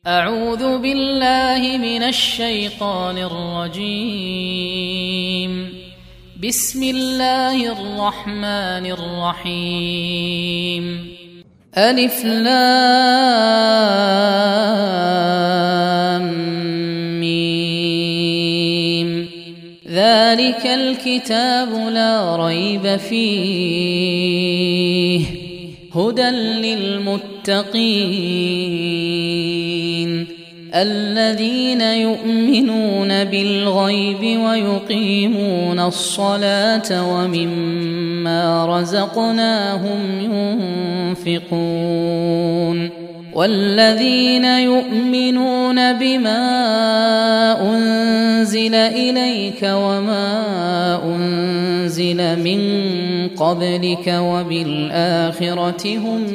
أعوذ بالله من الشيطان الرجيم. بسم الله الرحمن الرحيم. ألف لام ميم. ذلك الكتاب لا ريب فيه هدى للمتقين الذين يؤمنون بالغيب ويقيمون الصلاة ومما رزقناهم ينفقون والذين يؤمنون بما أنزل إليك وما أنزل من قبلك وبالآخرة هم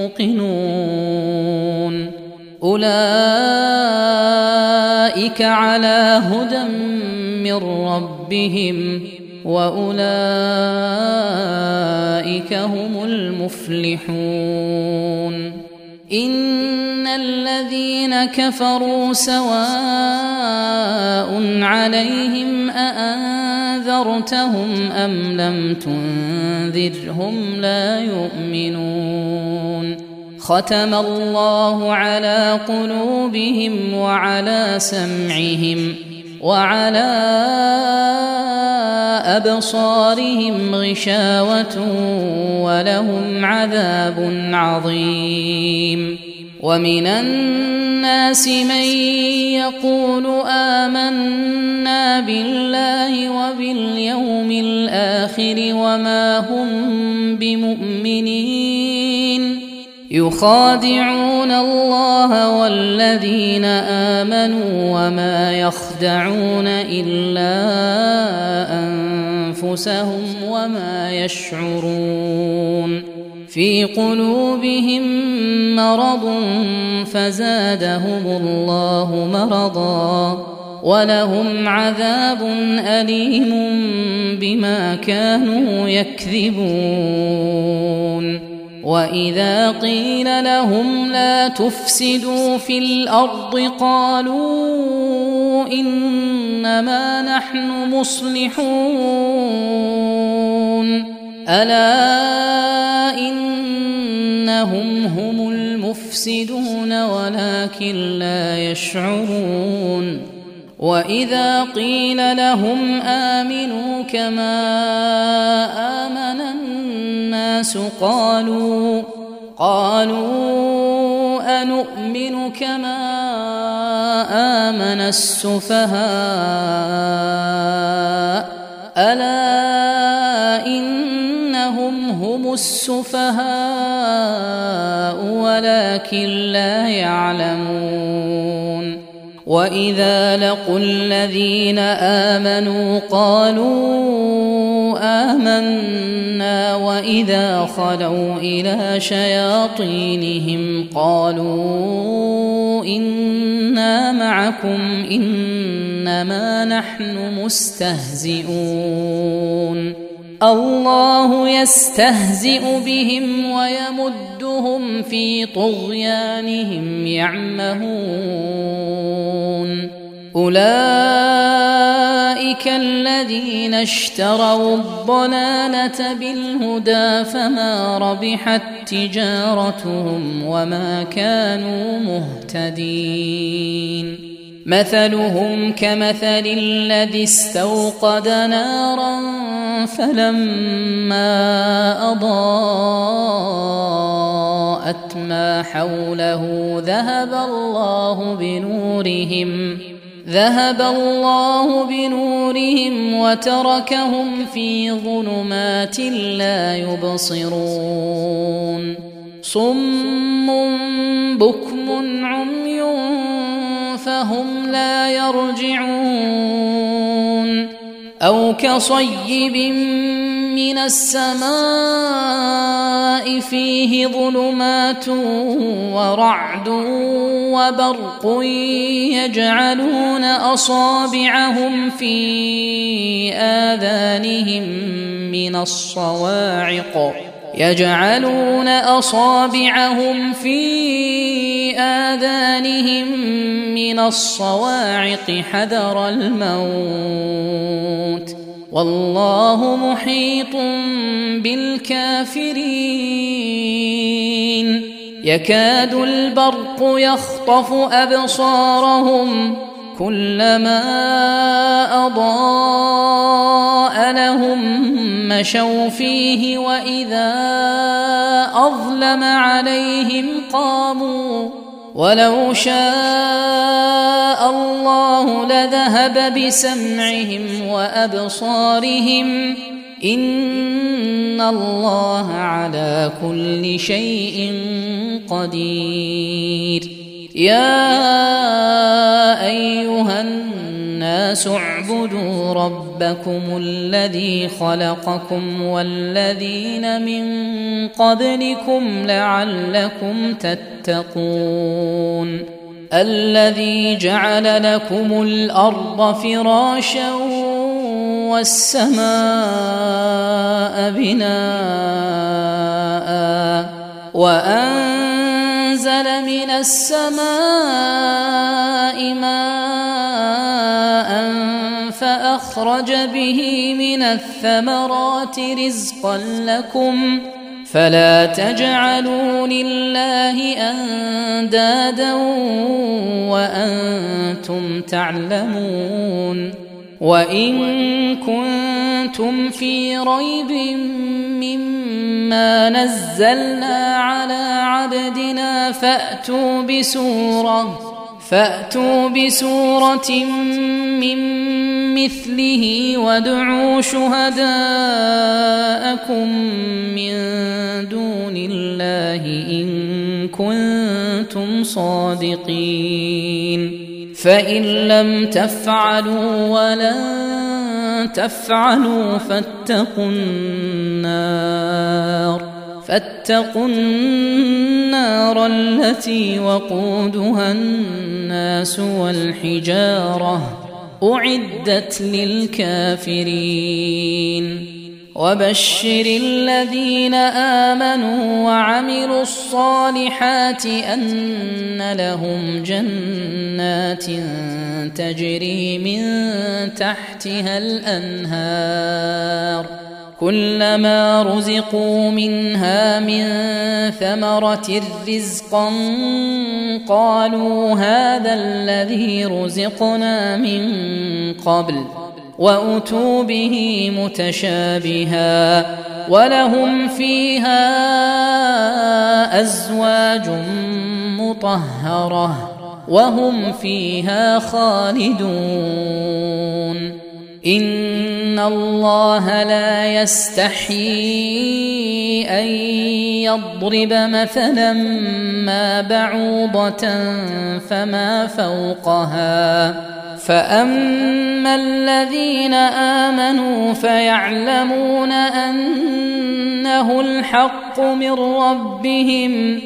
يوقنون أولئك على هدى من ربهم وأولئك هم المفلحون. إن الذين كفروا سواء عليهم أأنذرتهم أم لم تنذرهم لا يؤمنون. ختم الله على قلوبهم وعلى سمعهم وعلى أبصارهم غشاوة ولهم عذاب عظيم. ومن الناس من يقول آمنا بالله وباليوم الآخر وما هم بمؤمنين يخادعون الله والذين آمنوا وما يخدعون إلا أنفسهم وما يشعرون. في قلوبهم مرض فزادهم الله مرضا ولهم عذاب أليم بما كانوا يكذبون. وإذا قيل لهم لا تفسدوا في الأرض قالوا إنما نحن مصلحون ألا إنهم هم المفسدون ولكن لا يشعرون. وإذا قيل لهم آمنوا كما آمن الناس قالوا أنؤمن كما آمن السفهاء ألا إنهم هم السفهاء ولكن لا يعلمون. وإذا لقوا الذين آمنوا قالوا آمنا وإذا خلوا إلى شياطينهم قالوا إنا معكم إنما نحن مستهزئون. الله يستهزئ بهم ويمدهم في طغيانهم يعمهون. أولئك الذين اشتروا الضلالة بالهدى فما ربحت تجارتهم وما كانوا مهتدين. مثلهم كمثل الذي استوقد نارا فلما أضاءت ما حوله ذهب الله بنورهم وتركهم في ظلمات لا يبصرون. صم بكم عمي فهم لا يرجعون. أو كصيب من السماء فيه ظلمات ورعد وبرق يجعلون أصابعهم في آذانهم من الصواعق يجعلون أصابعهم في آذانهم من الصواعق حذر الموت والله محيط بالكافرين يكاد البرق يخطف أبصارهم كلما أضاء لهم مشوا فيه وإذا أظلم عليهم قاموا ولو شاء الله لذهب بسمعهم وأبصارهم إن الله على كل شيء قدير يا أيها الناس اعبدوا ربكم الذي خلقكم والذين من قبلكم لعلكم تتقون الذي جعل لكم الأرض فراشا والسماء بناء وأنزل من السماء ماء فأخرج به من الثمرات رزقا لكم فلا تجعلوا لله أندادا وأنتم تعلمون وإن كنتم في ريب مما نزلنا على عبدنا فأتوا بسورة من مثله وادعوا شهداءكم من دون الله إن كنتم صادقين فإن لم تفعلوا ولن تفعلوا فاتقوا النار التي وقودها الناس والحجارة أعدت للكافرين وبشر الذين آمنوا وعملوا الصالحات أن لهم جنات تجري من تحتها الأنهار كلما رزقوا منها من ثمرة رزقا قالوا هذا الذي رزقنا من قبل وأتوا به متشابها ولهم فيها أزواج مطهرة وهم فيها خالدون إن الله لا يستحيي أن يضرب مثلا ما بعوضة فما فوقها فأما الذين آمنوا فيعلمون أنه الحق من ربهم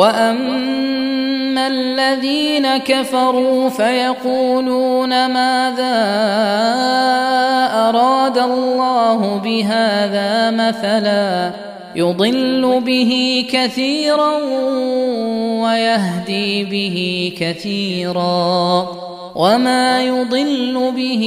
وأما الذين كفروا فيقولون ماذا أراد الله بهذا مثلا يضل به كثيرا ويهدي به كثيرا وما يضل به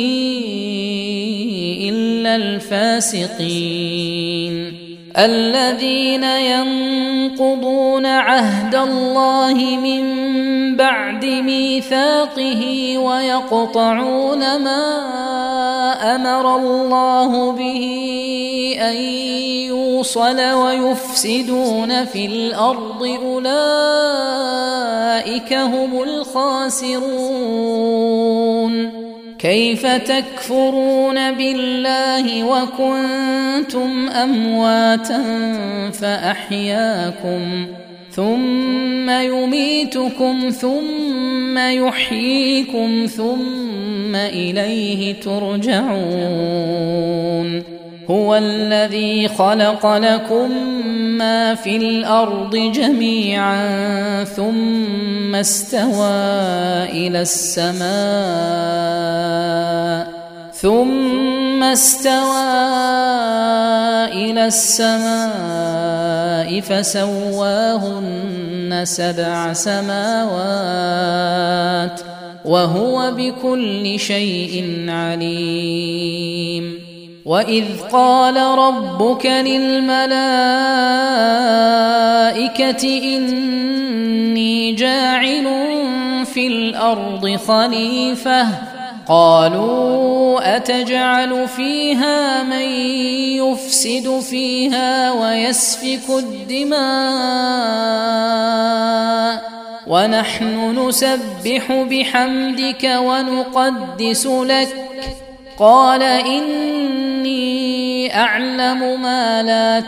إلا الفاسقين الذين ينقضون عهد الله من بعد ميثاقه ويقطعون ما أمر الله به أن يوصل ويفسدون في الأرض أولئك هم الخاسرون كيف تكفرون بالله وكنتم أمواتا فأحياكم ثم يميتكم ثم يحييكم ثم إليه ترجعون هو الذي خلق لكم ما في الأرض جميعا ثم استوى إلى السماء السماء فسواهن 7 سماوات وهو بكل شيء عليم. وإذ قال ربك للملائكة إني جاعل في الأرض خليفة قالوا أتجعل فيها من يفسد فيها ويسفك الدماء ونحن نسبح بحمدك ونقدس لك قال إني أعلم ما لا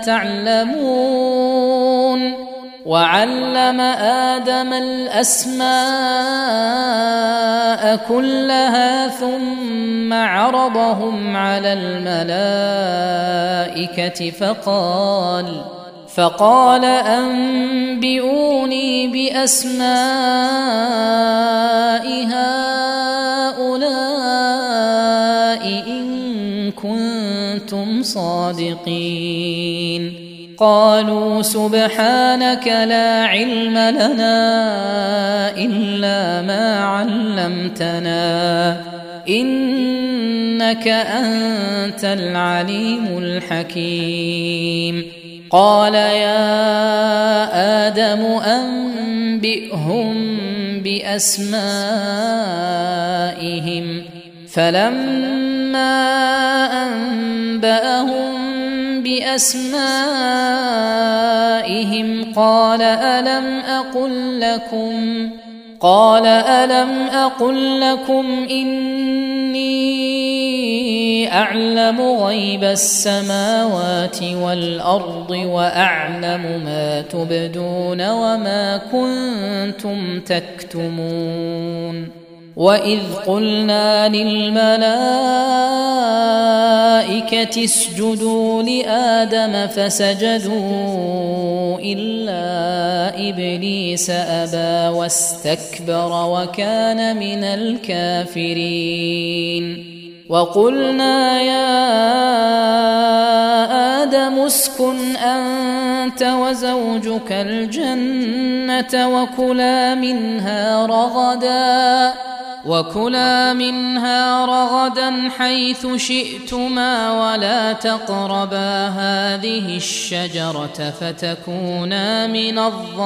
تعلمون. وعلم آدم الأسماء كلها ثم عرضهم على الملائكة فقال أنبئوني بأسماء هؤلاء إن كنتم صادقين. قالوا سبحانك لا علم لنا إلا ما علمتنا إنك أنت العليم الحكيم. قال يا آدم أنبئهم بأسمائهم فلما أنبأهم بأسمائهم قال ألم أقل لكم إني أعلم غيب السماوات والأرض وأعلم ما تبدون وما كنتم تكتمون. وإذ قلنا للملائكة اسجدوا لآدم فسجدوا إلا إبليس أبى واستكبر وكان من الكافرين. وقلنا يا آدم اسكن أنت وزوجك الجنة وكلا منها رغدا حيث شئتما ولا تقربا هذه الشجرة فتكونا من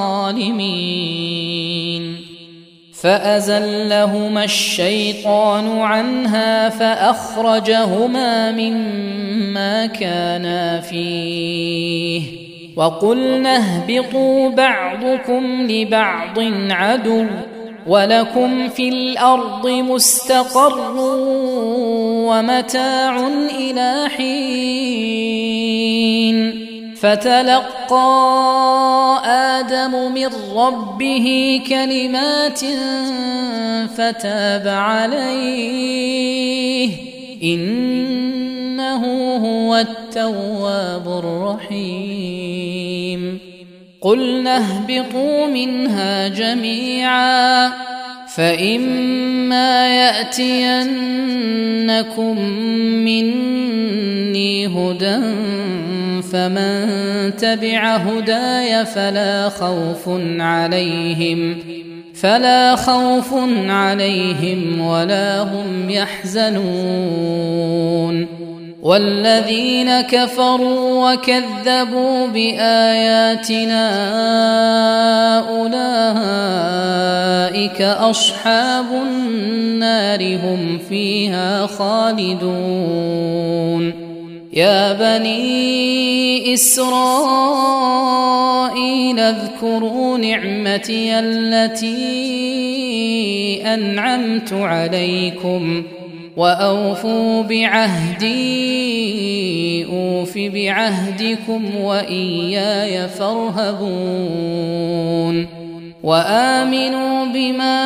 الظالمين. فأزلهما الشيطان عنها فأخرجهما مما كانا فيه وقلنا اهبطوا بعضكم لبعض عدو ولكم في الأرض مستقر ومتاع إلى حين. فتلقى آدم من ربه كلمات فتاب عليه إنه هو التواب الرحيم. قلنا اهبطوا منها جميعا فإما يأتينكم مني هدى فمن تبع هداي فلا خوف عليهم ولا هم يحزنون. والذين كفروا وكذبوا بآياتنا أولئك أصحاب النار هم فيها خالدون. يا بني إسرائيل اذكروا نعمتي التي أنعمت عليكم وأوفوا بعهدي أوف بعهدكم وإياي فارهبون. وآمنوا بما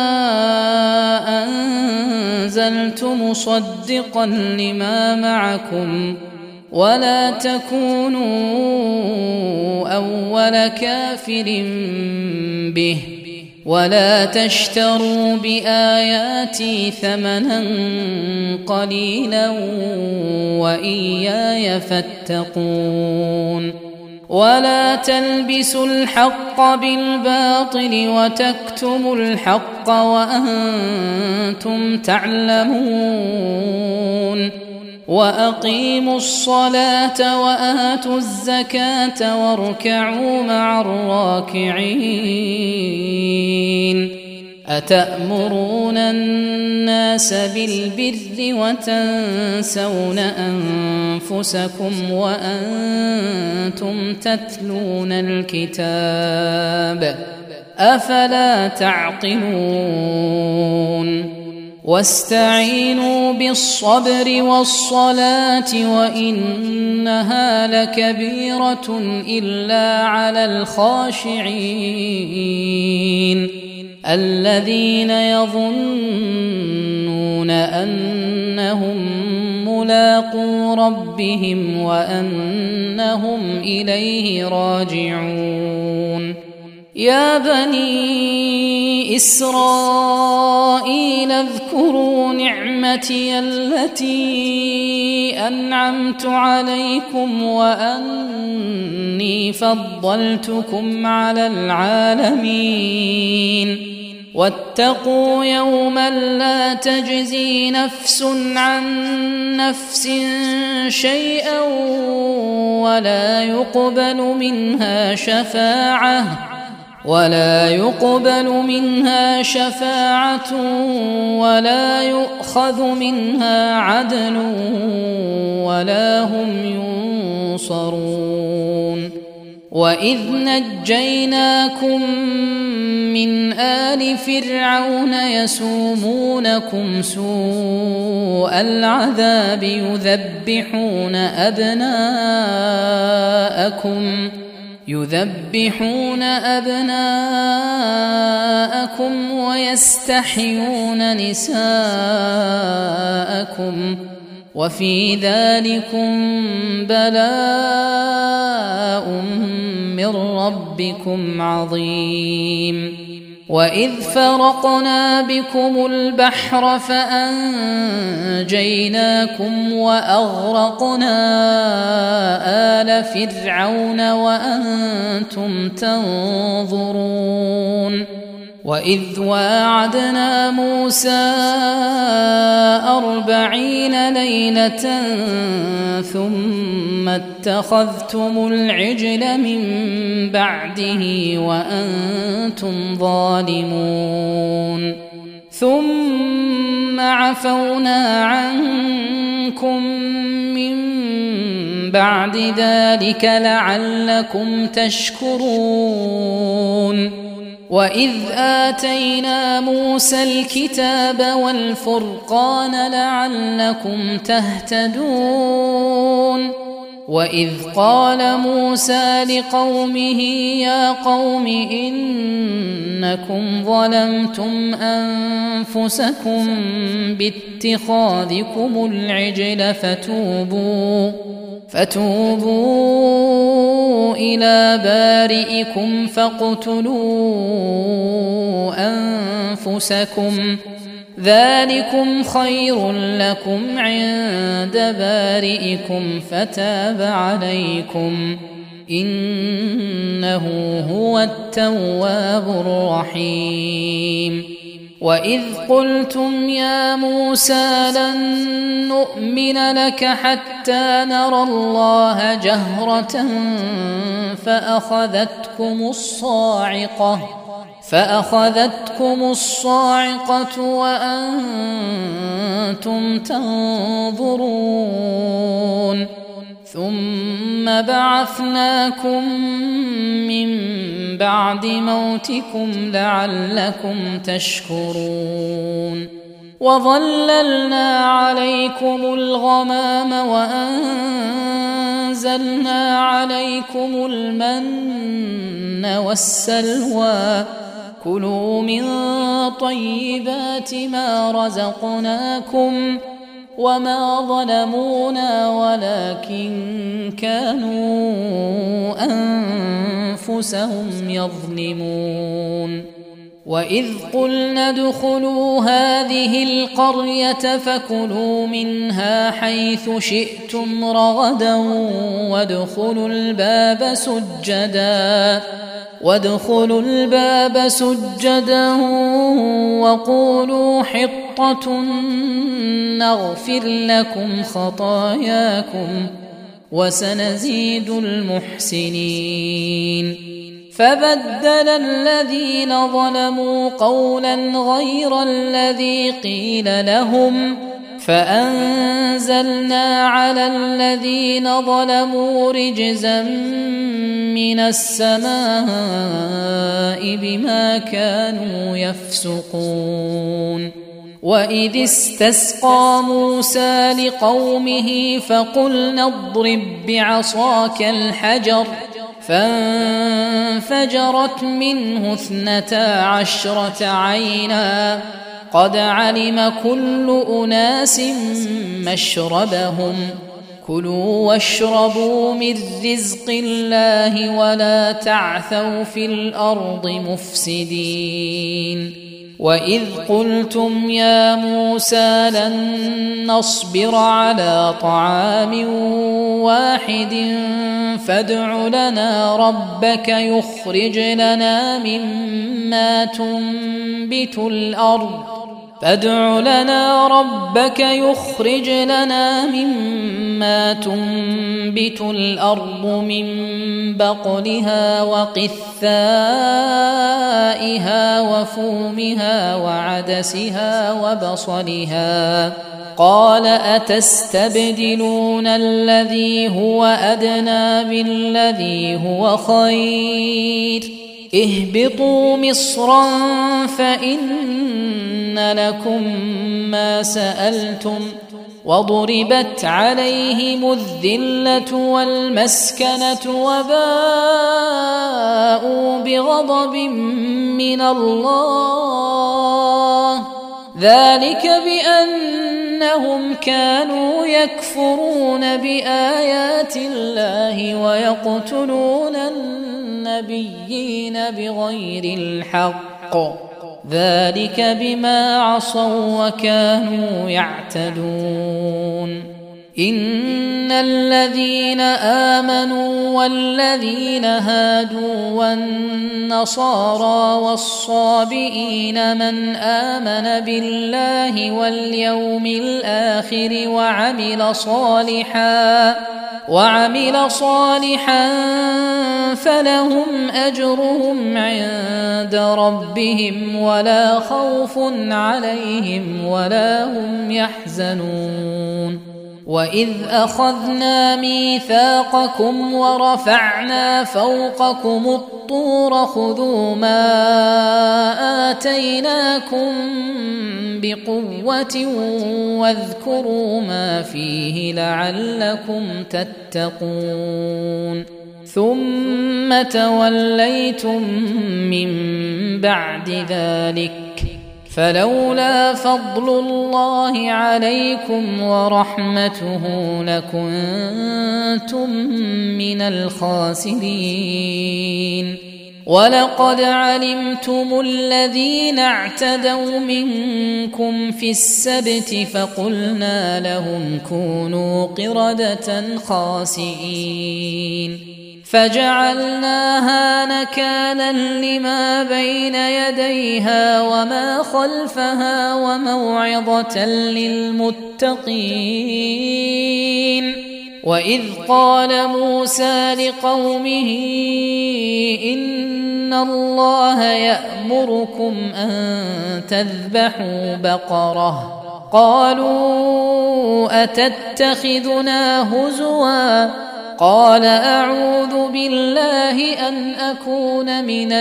أنزلت مصدقا لما معكم ولا تكونوا أول كافر به ولا تشتروا بآياتي ثمنا قليلا وإياي فاتقون. ولا تلبسوا الحق بالباطل وتكتموا الحق وأنتم تعلمون وأقيموا الصلاة وآتوا الزكاة واركعوا مع الراكعين أتأمرون الناس بالبر وتنسون أنفسكم وأنتم تتلون الكتاب أفلا تعقلون واستعينوا بالصبر والصلاة وإنها لكبيرة إلا على الخاشعين الذين يظنون أنهم ملاقو ربهم وأنهم إليه راجعون يا بني إسرائيل اذكروا نعمتي التي أنعمت عليكم وأني فضلتكم على العالمين واتقوا يوما لا تجزي نفس عن نفس شيئا ولا يقبل منها شفاعة ولا يؤخذ منها عدل ولا هم ينصرون وإذ نجيناكم من آل فرعون يسومونكم سوء العذاب يذبحون أبناءكم ويستحيون نساءكم وفي ذلكم بلاء من ربكم عظيم وإذ فرقنا بكم البحر فأنجيناكم وأغرقنا آل فرعون وأنتم تنظرون وإذ واعدنا موسى 40 ليلة ثم اتخذتم العجل من بعده وأنتم ظالمون ثم عفونا عنكم من بعد ذلك لعلكم تشكرون وإذ آتينا موسى الكتاب والفرقان لعلكم تهتدون وإذ قال موسى لقومه يا قوم إنكم ظلمتم أنفسكم باتخاذكم العجل فتوبوا إلى بارئكم فاقتلوا أنفسكم ذلكم خير لكم عند بارئكم فتاب عليكم إنه هو التواب الرحيم وإذ قلتم يا موسى لن نؤمن لك حتى نرى الله جهرة فأخذتكم الصاعقة وأنتم تنظرون ثم بعثناكم من بعد موتكم لعلكم تشكرون وظللنا عليكم الغمام وأنزلنا عليكم المن والسلوى كلوا من طيبات ما رزقناكم وما ظلمونا ولكن كانوا أنفسهم يظلمون وإذ قلنا ادخلوا هذه القرية فكلوا منها حيث شئتم رغدا وادخلوا الباب سجدا وقولوا حطة نغفر لكم خطاياكم وسنزيد المحسنين. فبدل الذين ظلموا قولا غير الذي قيل لهم فأنزلنا على الذين ظلموا رجزا من السماء بما كانوا يفسقون. وإذ استسقى موسى لقومه فقلنا اضرب بعصاك الحجر فانفجرت منه 12 عينا قد علم كل أناس مشربهم كلوا واشربوا من رزق الله ولا تعثوا في الأرض مفسدين. وإذ قلتم يا موسى لن نصبر على طعام واحد فادع لنا ربك يخرج لنا مما تنبت الأرض من بقلها وقثائها وفومها وعدسها وبصلها قال أتستبدلون الذي هو أدنى بالذي هو خير اهبطوا مصرا فإن لكم ما سألتم وضربت عليهم الذلة والمسكنة وباءوا بغضب من الله ذلك بأنهم كانوا يكفرون بآيات الله ويقتلون النبيين بغير الحق ذلك بما عصوا وكانوا يعتدون. إن الذين آمنوا والذين هادوا والنصارى والصابئين من آمن بالله واليوم الآخر وعمل صالحا فلهم أجرهم عند ربهم ولا خوف عليهم ولا هم يحزنون. وإذ أخذنا ميثاقكم ورفعنا فوقكم الطور خذوا ما آتيناكم بقوة واذكروا ما فيه لعلكم تتقون. ثم توليتم من بعد ذلك فلولا فضل الله عليكم ورحمته لكنتم من الخاسرين. ولقد علمتم الذين اعتدوا منكم في السبت فقلنا لهم كونوا قردة خاسئين فجعلناها نكالا لما بين يديها وما خلفها وموعظة للمتقين. وإذ قال موسى لقومه إن الله يأمركم أن تذبحوا بقرة قالوا أتتخذنا هزوا قال أعوذ بالله أن أكون من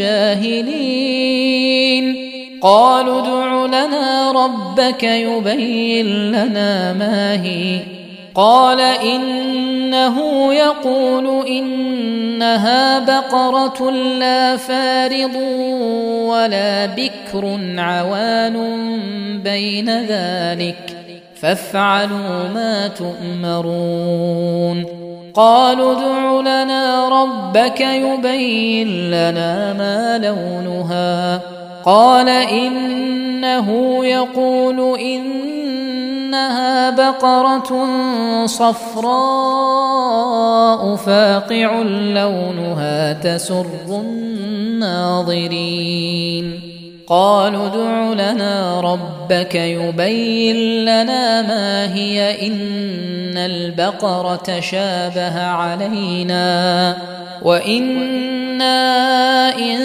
الجاهلين. قالوا ادع لنا ربك يبين لنا ما هي قال إنه يقول إنها بقرة لا فارض ولا بكر عوان بين ذلك فافعلوا ما تؤمرون. قالوا ادع لنا ربك يبين لنا ما لونها قال إنه يقول إنها بقرة صفراء فاقع لونها تسر الناظرين قالوا ادع لنا ربك يبين لنا ما هي إن البقرة شابه علينا وإنا إن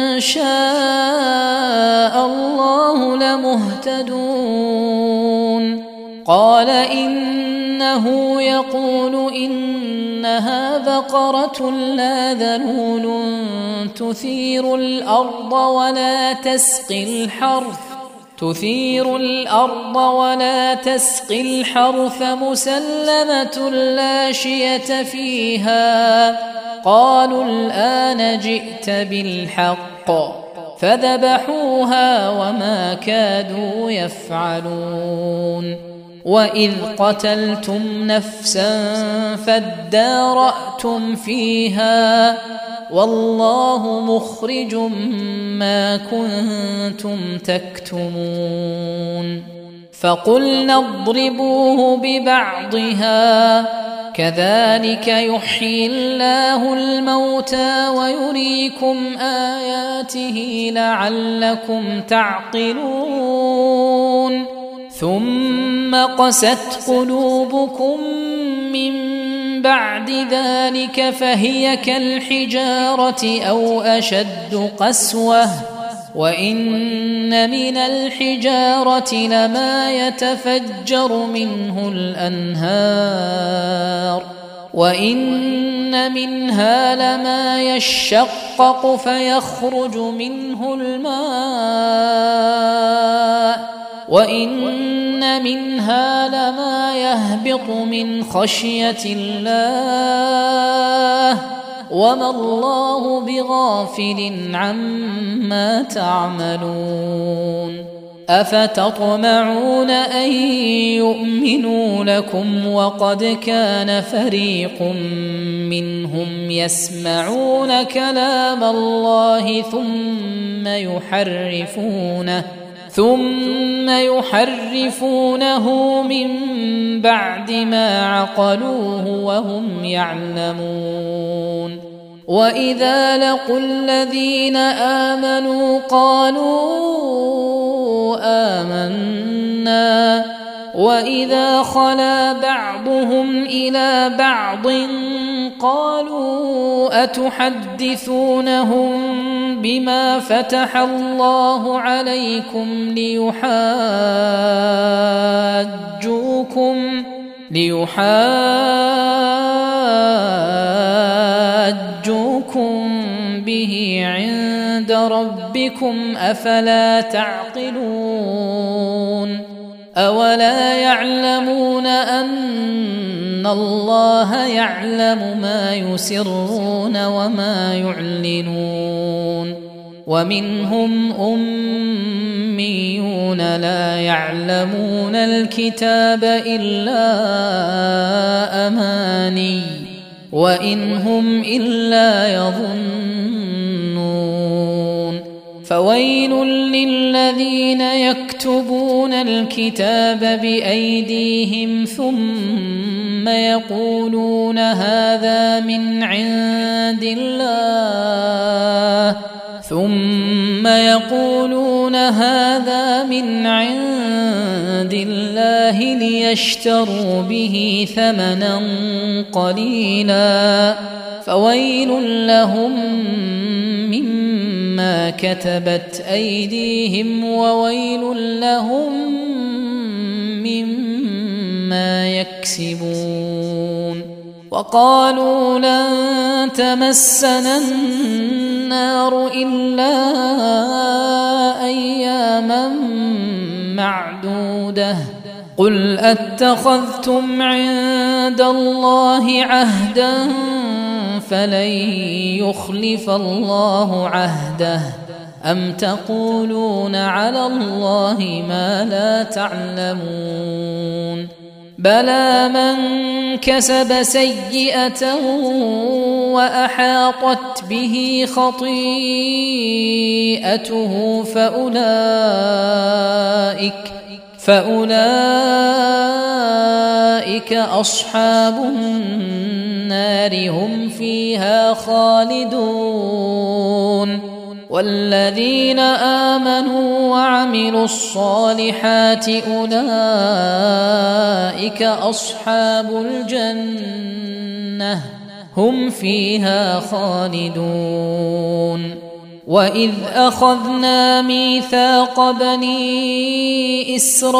شاء الله لمهتدون قال إنه يقول إنها بقرة لا ذلول تثير الأرض ولا تسقي الحرث مسلمة لا شية فيها قالوا الآن جئت بالحق فذبحوها وما كادوا يفعلون وإذ قتلتم نفسا فادارأتم فيها والله مخرج ما كنتم تكتمون فقلنا اضربوه ببعضها كذلك يحيي الله الموتى ويريكم آياته لعلكم تعقلون ثم قست قلوبكم من بعد ذلك فهي كالحجارة أو أشد قسوة وإن من الحجارة لما يتفجر منه الأنهار وإن منها لما يشقق فيخرج منه الماء وإن منها لما يهبط من خشية الله وما الله بغافل عما تعملون أفتطمعون أن يؤمنوا لكم وقد كان فريق منهم يسمعون كلام الله ثم يحرفونه من بعد ما عقلوه وهم يعلمون وإذا لقوا الذين آمنوا قالوا آمنا وإذا خلا بعضهم إلى بعض قالوا أتحدثونهم بما فتح الله عليكم ليحاجوكم به عند ربكم أفلا تعقلون أولا يعلمون أن الله يعلم ما يسرون وما يعلنون ومنهم أميون لا يعلمون الكتاب إلا أماني وإن هم إلا يظنون فويل للذين يكتبون الكتاب بأيديهم ثم يقولون هذا من عند الله ليشتروا به ثمنا قليلا فويل لهم مما كتبت أيديهم وويل لهم مما يكسبون وقالوا لن تمسنا النار إلا أياما معدودة قل أتخذتم عند الله عهدا فلن يخلف الله عهده أم تقولون على الله ما لا تعلمون بلى من كسب سيئة وأحاطت به خطيئته فأولئك أصحاب النار هم فيها خالدون. والذين آمنوا وعملوا الصالحات أولئك أصحاب الجنة هم فيها خالدون. وإذ أخذنا ميثاق بني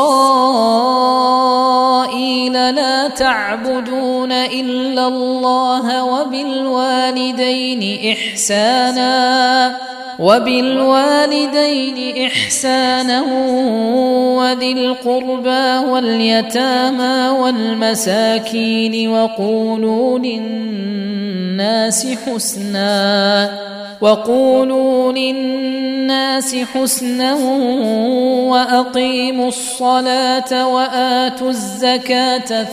إسرائيل لا تعبدون إلا الله وبالوالدين إحسانا وذي القربى واليتامى والمساكين وقولوا للناس حسنا وأقيموا الصلاة وآتوا الزكاة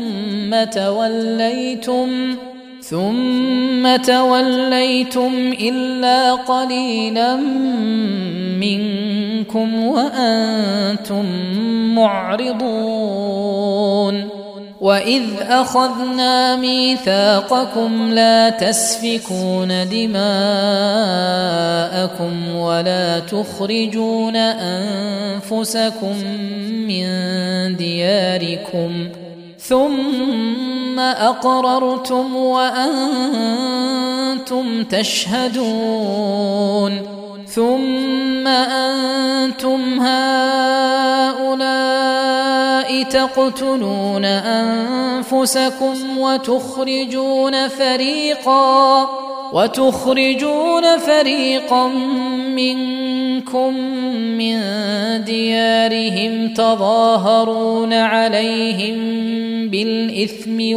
ثم توليتم إلا قليلا منكم وأنتم معرضون. وإذ أخذنا ميثاقكم لا تسفكون دماءكم ولا تخرجون أنفسكم من دياركم ثم أقررتم وأنتم تشهدون. ثم أنتم هؤلاء تقتلون أنفسكم وتخرجون فريقا منكم من ديارهم تظاهرون عليهم بالإثم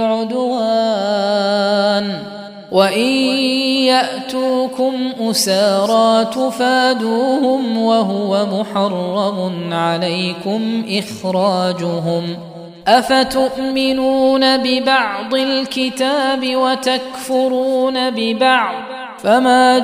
والعدوان وإن يأتوكم أسارى تفادوهم وهو محرم عليكم إخراجهم. أفتؤمنون ببعض الكتاب وتكفرون ببعض فما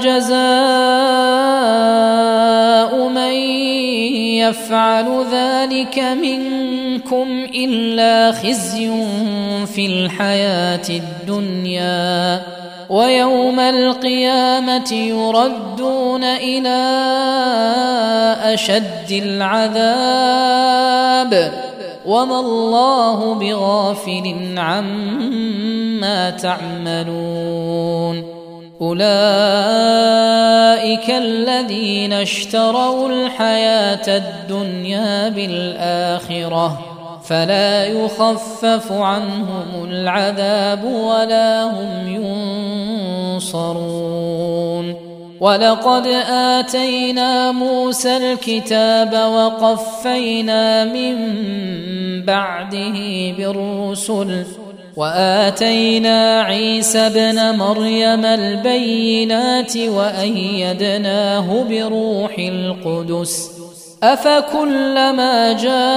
جزاء من يفعل ذلك منكم إلا خزي في الحياة الدنيا ويوم القيامة يردون إلى أشد العذاب وما الله بغافل عما تعملون. أولئك الذين اشتروا الحياة الدنيا بالآخرة فلا يخفف عنهم العذاب ولا هم ينصرون. ولقد آتينا موسى الكتاب وقفينا من بعده بالرسل وآتينا عيسى ابن مريم البينات وأيدناه بروح القدس أفكلما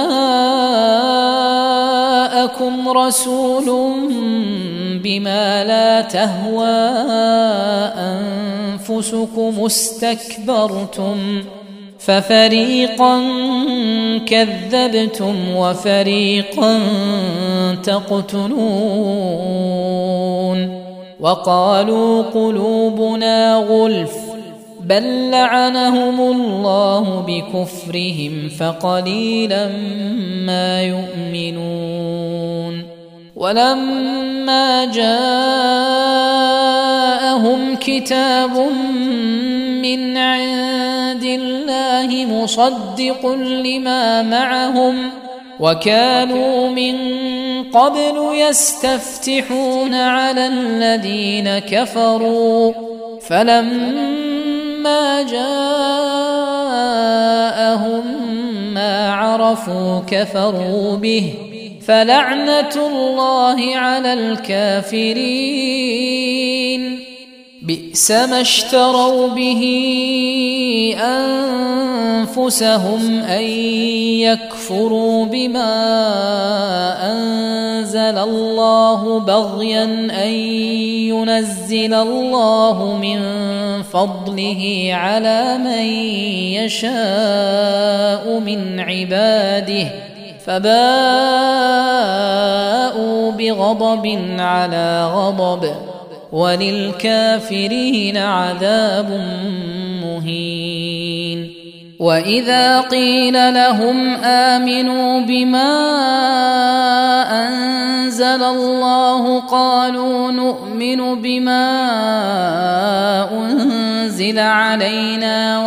جاءكم رسول بما لا تهوى أنفسكم استكبرتم ففريقا كذبتم وفريقا تقتلون. وقالوا قلوبنا غلف بل لعنهم الله بكفرهم فقليلا ما يؤمنون. ولما جاءهم كتاب من عند الله مصدق لما معهم وكانوا من قبل يستفتحون على الذين كفروا فلما جاءهم ما عرفوا كفروا به فلعنة الله على الكافرين. بئس ما اشتروا به أنفسهم أن يكفروا بما أنزل الله بغيا أن ينزل الله من فضله على من يشاء من عباده فباءوا بغضب على غضب وللكافرين عذاب مهين. وإذا قيل لهم آمنوا بما أنزل الله قالوا نؤمن بما أنزل علينا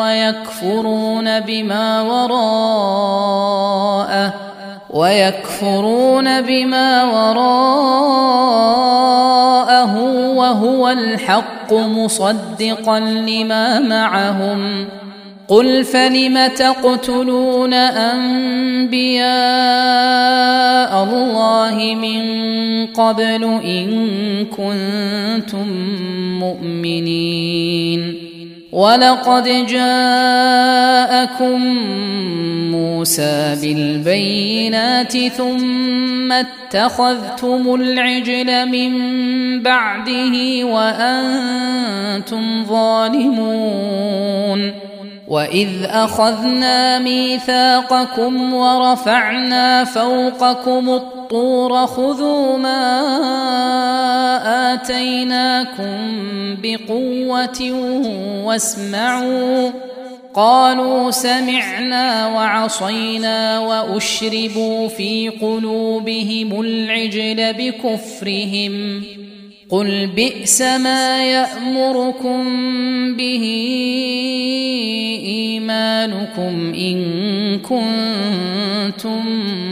ويكفرون بما وراءه وهو الحق مصدقا لما معهم قل فلم تقتلون أنبياء الله من قبل إن كنتم مؤمنين ولقد جاءكم موسى بالبينات ثم اتخذتم العجل من بعده وأنتم ظالمون وإذ أخذنا ميثاقكم ورفعنا فوقكم الطور خذوا ما آتيناكم بقوة واسمعوا قالوا سمعنا وعصينا وأشربوا في قلوبهم العجل بكفرهم قل بئس ما يأمركم به إيمانكم إن كنتم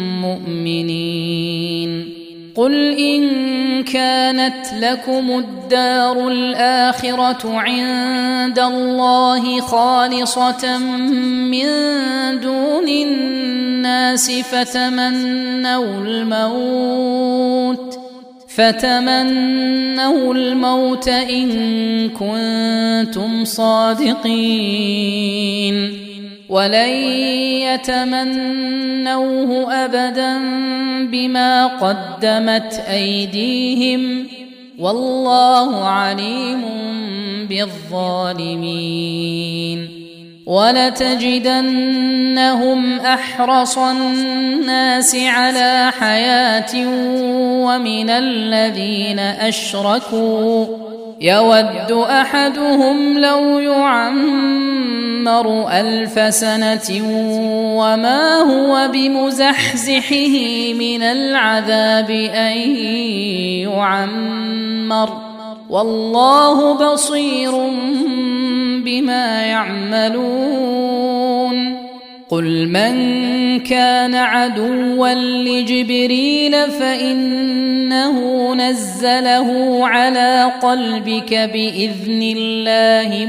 مؤمنين قل إن كانت لكم الدار الآخرة عند الله خالصة من دون الناس فتمنوا الموت إن كنتم صادقين ولن يتمنوه أبدا بما قدمت أيديهم والله عليم بالظالمين ولتجدنهم أحرص الناس على حياة ومن الذين أشركوا يود أحدهم لو يعمر 1000 سنة وما هو بمزحزحه من العذاب أن يعمر والله بصير بما يعملون قل من كان عدوا لجبريل فإنه نزله على قلبك بإذن الله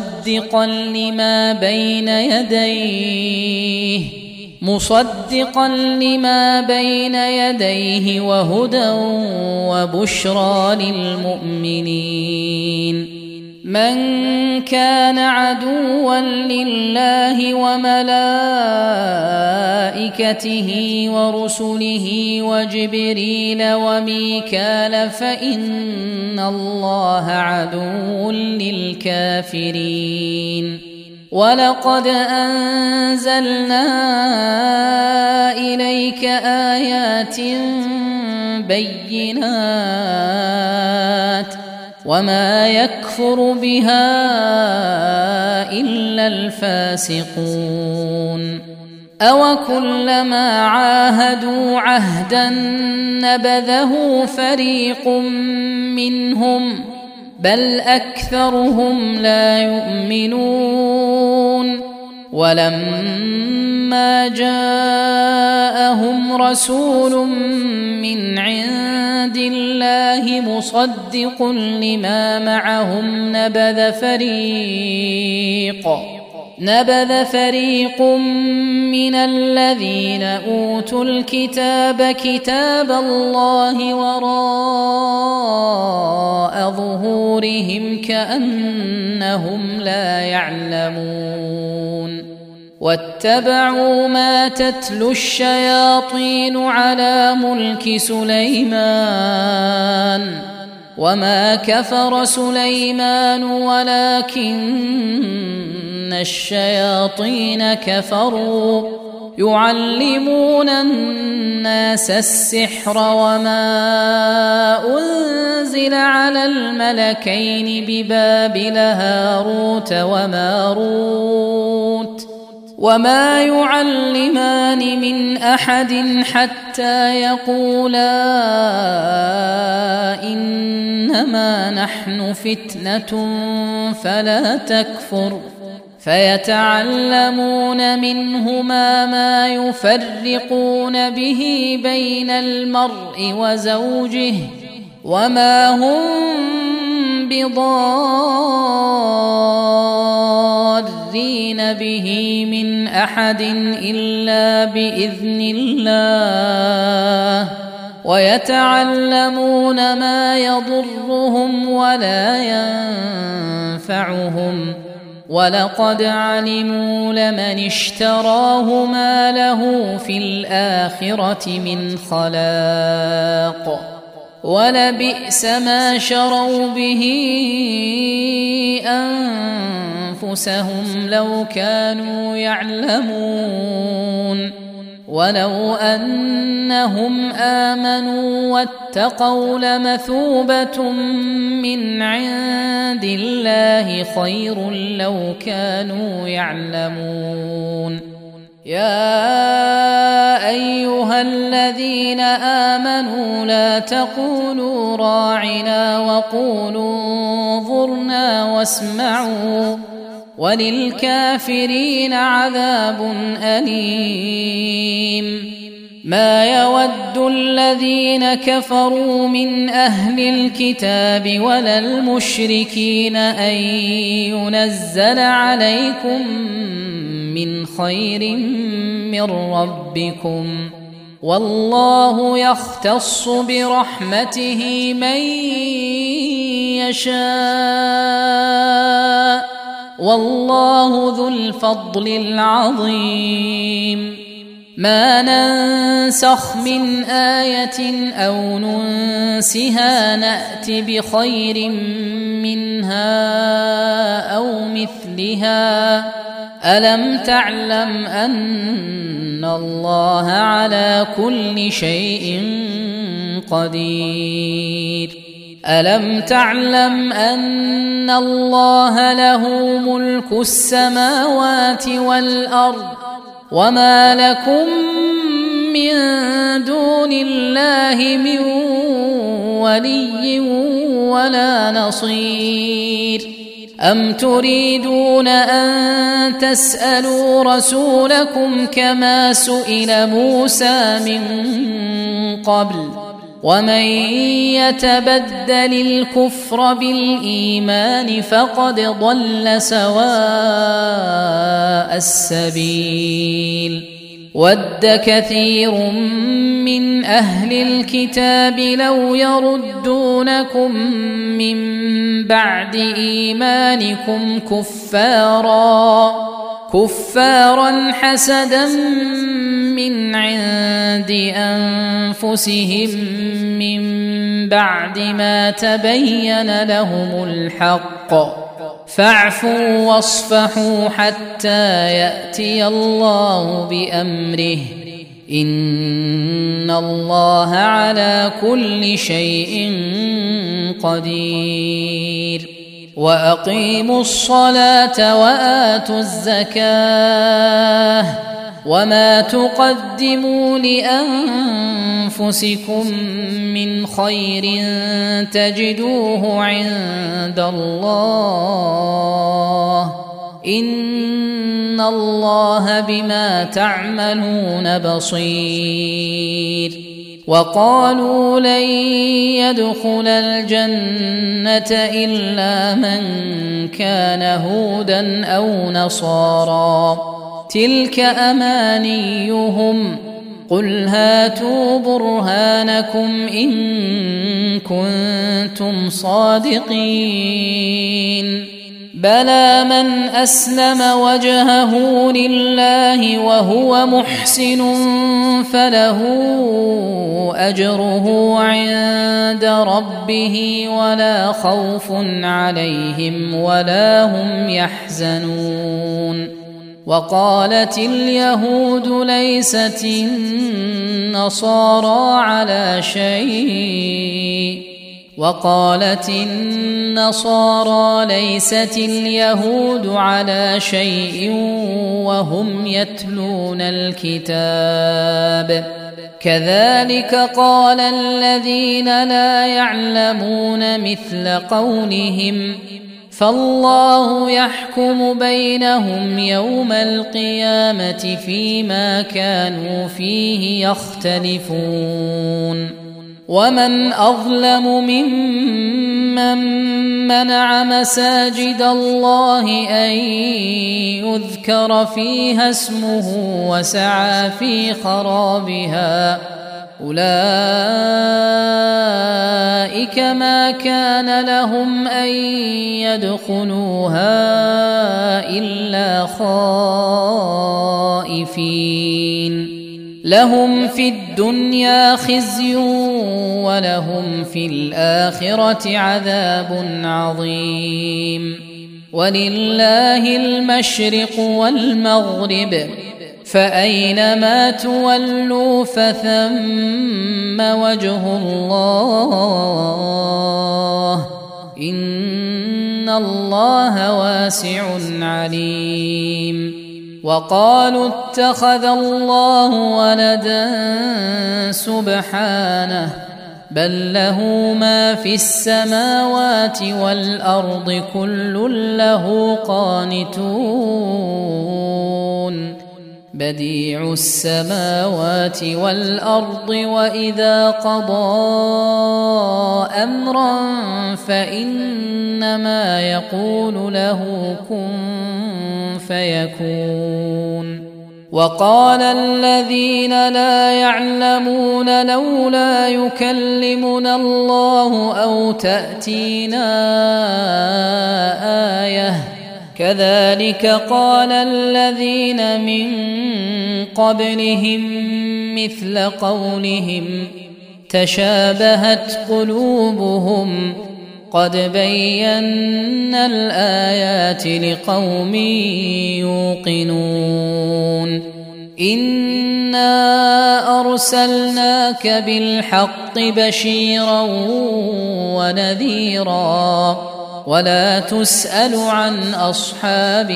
مصدقا لما بين يديه وهدى وبشرى للمؤمنين من كان عدوا لله وملائكته ورسله وجبريل وميكال فإن الله عدو للكافرين ولقد أنزلنا إليك آيات بينات وما يكفر بها إلا الفاسقون أوكلما عاهدوا عهدا نبذه فريق منهم بل أكثرهم لا يؤمنون ولما جاءهم رسول من عند الله مصدق لما معهم نبذ فريق من الذين أوتوا الكتاب كتاب الله وراء ظهورهم كأنهم لا يعلمون واتبعوا ما تتلو الشياطين على ملك سليمان وما كفر سليمان ولكن الشياطين كفروا يعلمون الناس السحر وما أنزل على الملكين ببابل هاروت وماروت وما يعلمان من أحد حتى يقولا إنما نحن فتنة فلا تكفر فيتعلمون منهما ما يفرقون به بين المرء وزوجه وما هم بضارين به من أحد إلا بإذن الله ويتعلمون ما يضرهم ولا ينفعهم ولقد علموا لمن اشتراه ما له في الآخرة من خلاق ولبئس ما شروا به أنفسهم لو كانوا يعلمون ولو أنهم آمنوا واتقوا لمثوبة من عند الله خير لو كانوا يعلمون يا أيها الذين آمنوا لا تقولوا راعنا وقولوا انظرنا واسمعوا وللكافرين عذاب أليم ما يود الذين كفروا من أهل الكتاب ولا المشركين أن ينزل عليكم من خير من ربكم والله يختص برحمته من يشاء والله ذو الفضل العظيم ما ننسخ من آية أو ننسها نأت بخير منها أو مثلها ألم تعلم أن الله على كل شيء قدير ألم تعلم أن الله له ملك السماوات والأرض وما لكم من دون الله من ولي ولا نصير أم تريدون أن تسألوا رسولكم كما سئل موسى من قبل ومن يتبدل الكفر بالإيمان فقد ضل سواء السبيل ود كثير من أهل الكتاب لو يردونكم من بعد إيمانكم كفارا حسدا من عند أنفسهم من بعد ما تبين لهم الحق فاعفوا واصفحوا حتى يأتي الله بأمره إن الله على كل شيء قدير وأقيموا الصلاة وآتوا الزكاة وما تقدموا لأنفسكم من خير تجدوه عند الله إن الله بما تعملون بصير وقالوا لن يدخل الجنة إلا من كان هودا أو نصارى تلك أمانيهم قل هاتوا برهانكم إن كنتم صادقين بلى من أسلم وجهه لله وهو محسن فله أجره عند ربه ولا خوف عليهم ولا هم يحزنون وقالت اليهود ليست النصارى على شيء وقالت النصارى ليست اليهود على شيء وهم يتلون الكتاب كذلك قال الذين لا يعلمون مثل قولهم فالله يحكم بينهم يوم القيامة فيما كانوا فيه يختلفون ومن أظلم ممن منع مساجد الله أن يذكر فيها اسمه وسعى في خرابها أولئك ما كان لهم أن يدخلوها إلا خائفين لهم في الدنيا خزي ولهم في الآخرة عذاب عظيم ولله المشرق والمغرب فأينما تولوا فثم وجه الله إن الله واسع عليم وقالوا اتخذ الله ولدا سبحانه بل له ما في السماوات والأرض كل له قانتون بديع السماوات والأرض وإذا قضى أمرا فإنما يقول له كن فيكون وقال الذين لا يعلمون لولا يكلمنا الله أو تأتينا آية كذلك قال الذين من قبلهم مثل قولهم تشابهت قلوبهم قد بينا الآيات لقوم يوقنون إنا أرسلناك بالحق بشيرا ونذيرا ولا تسأل عن أصحاب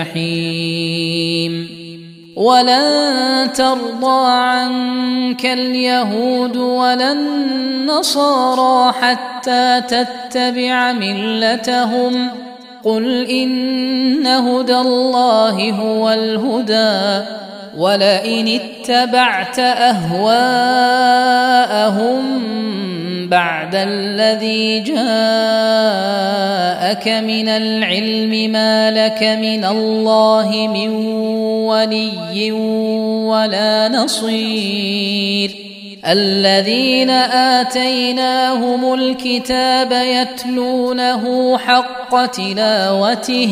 الجحيم ولن ترضى عنك اليهود ولا النصارى حتى تتبع ملتهم قل إن هدى الله هو الهدى ولئن اتبعت أهواءهم بعد الذي جاءك من العلم ما لك من الله من ولي ولا نصير الذين آتيناهم الكتاب يتلونه حق تلاوته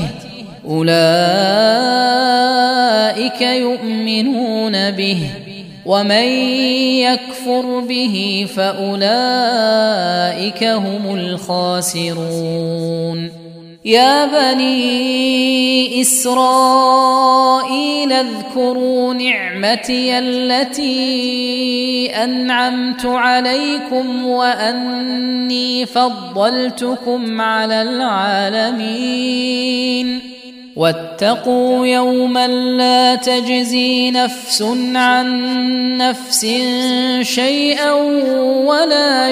أولئك يؤمنون به ومن يكفر به فأولئك هم الخاسرون يا بني إسرائيل اذكروا نعمتي التي أنعمت عليكم وأني فضلتكم على العالمين واتقوا يوما لا تجزي نفس عن نفس شيئا ولا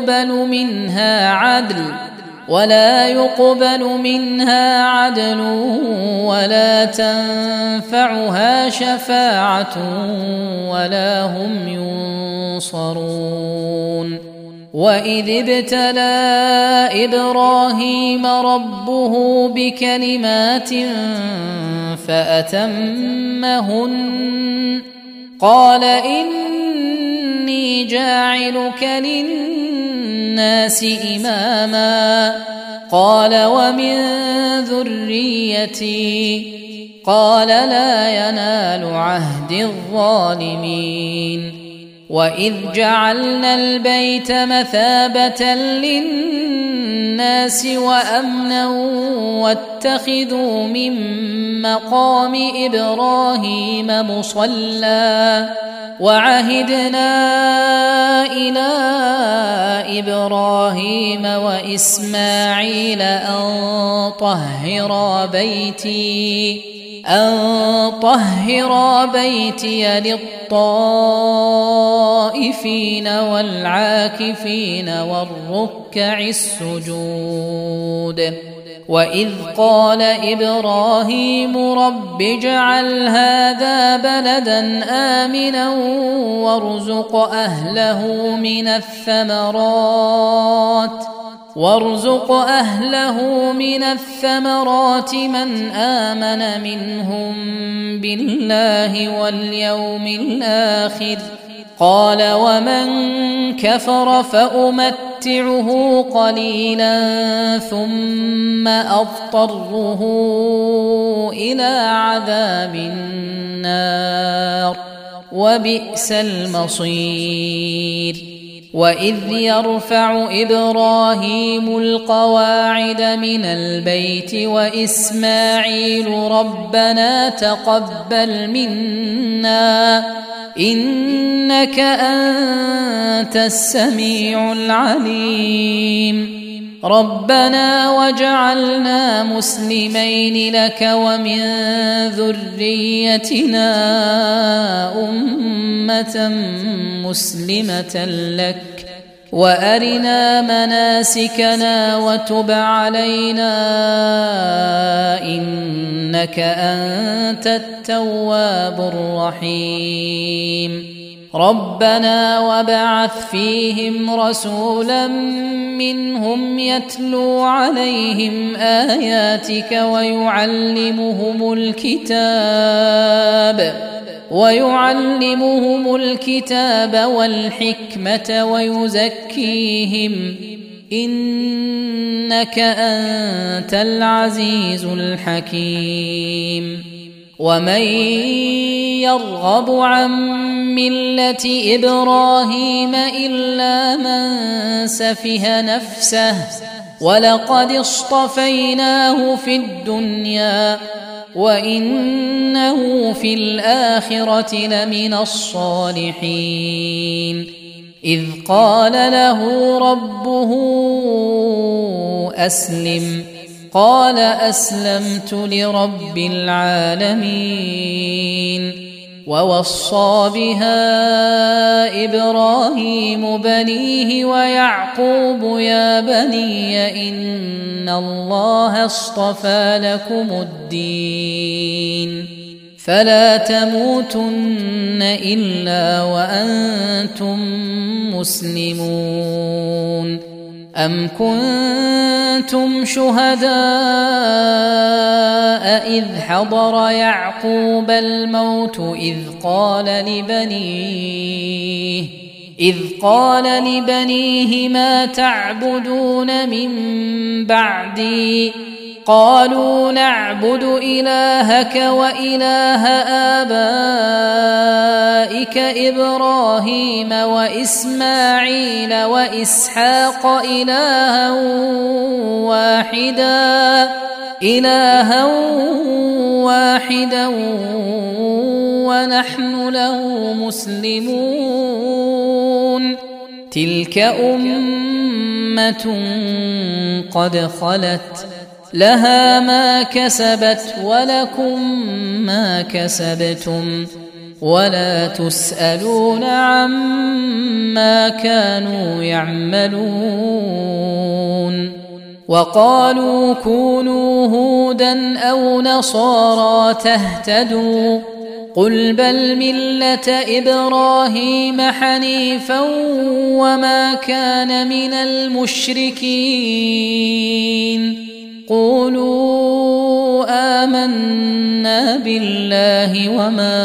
يقبل منها عدل ولا تنفعها شفاعة ولا هم ينصرون وإذ ابتلى إبراهيم ربه بكلمات فأتمهن قال إني جاعلك للناس إماما قال ومن ذريتي قال لا ينال عهد الظالمين وإذ جعلنا البيت مثابة للناس وأمنا واتخذوا من مقام إبراهيم مصلى وعهدنا إلى إبراهيم وإسماعيل أن طهرا بيتي للطائفين والعاكفين والركع السجود وإذ قال إبراهيم رب اجعل هذا بلدا آمنا وارزق أهله من الثمرات من آمن منهم بالله واليوم الآخر قال ومن كفر فأمتعه قليلا ثم أضطره إلى عذاب النار وبئس المصير وإذ يرفع إبراهيم القواعد من البيت وإسماعيل ربنا تقبل منا إنك أنت السميع العليم ربنا وجعلنا مسلمين لك ومن ذريتنا أمة مسلمة لك وأرنا مناسكنا وتب علينا إنك أنت التواب الرحيم ربنا وابعث فيهم رسولا منهم يتلو عليهم آياتك ويعلمهم الكتاب والحكمة ويزكيهم إنك أنت العزيز الحكيم ومن يرغب عن ملة إبراهيم إلا من سفه نفسه ولقد اصطفيناه في الدنيا وإنه في الآخرة لمن الصالحين إذ قال له ربه أسلم قال أسلمت لرب العالمين ووصى بها إبراهيم بنيه ويعقوب يا بني إن الله اصطفى لكم الدين فلا تموتن إلا وأنتم مسلمون أم كنتم شهداء إذ حضر يعقوب الموت إذ قال لبنيه ما تعبدون من بعدي قالوا نعبد إلهك وإله آبائك إبراهيم وإسماعيل وإسحاق إلها واحدا ونحن له مسلمون تلك أمة قد خلت لها ما كسبت ولكم ما كسبتم ولا تسألون عما كانوا يعملون وقالوا كونوا هودا أو نصارى تهتدوا قل بل ملة إبراهيم حنيفا وما كان من المشركين قولوا آمنا بالله وما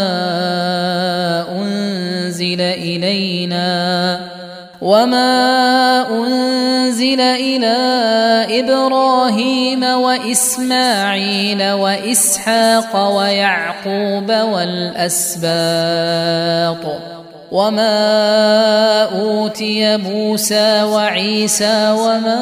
أنزل إلى إبراهيم وإسماعيل وإسحاق ويعقوب والأسباط وما أوتي موسى وعيسى وما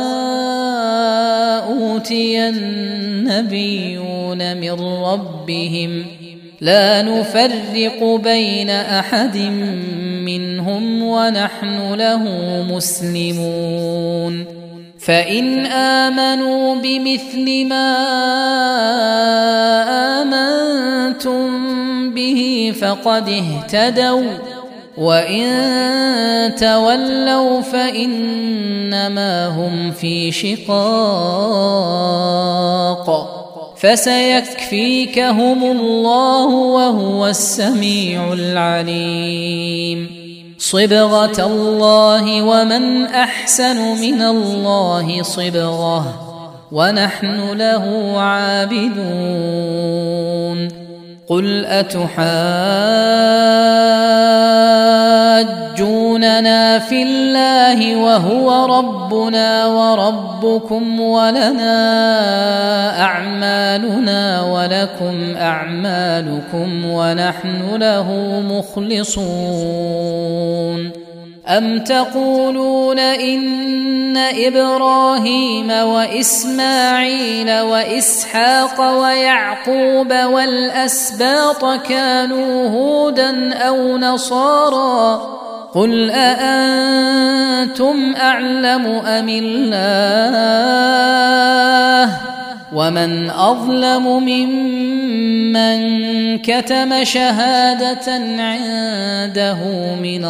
أوتي النبيون من ربهم لا نفرق بين أحد منهم ونحن له مسلمون فإن آمنوا بمثل ما آمنتم به فقد اهتدوا وإن تولوا فإنما هم في شقاق فسيكفيكهم الله وهو السميع العليم صبغة الله ومن أحسن من الله صبغة ونحن له عابدون قل أتحاجوننا في الله وهو ربنا وربكم ولنا أعمالنا ولكم أعمالكم ونحن له مخلصون أم تقولون إن إبراهيم وإسماعيل وإسحاق ويعقوب والأسباط كانوا هودا أو نصارى قل أأنتم أعلم أم الله ومن أظلم ممن كتم شهادة عنده من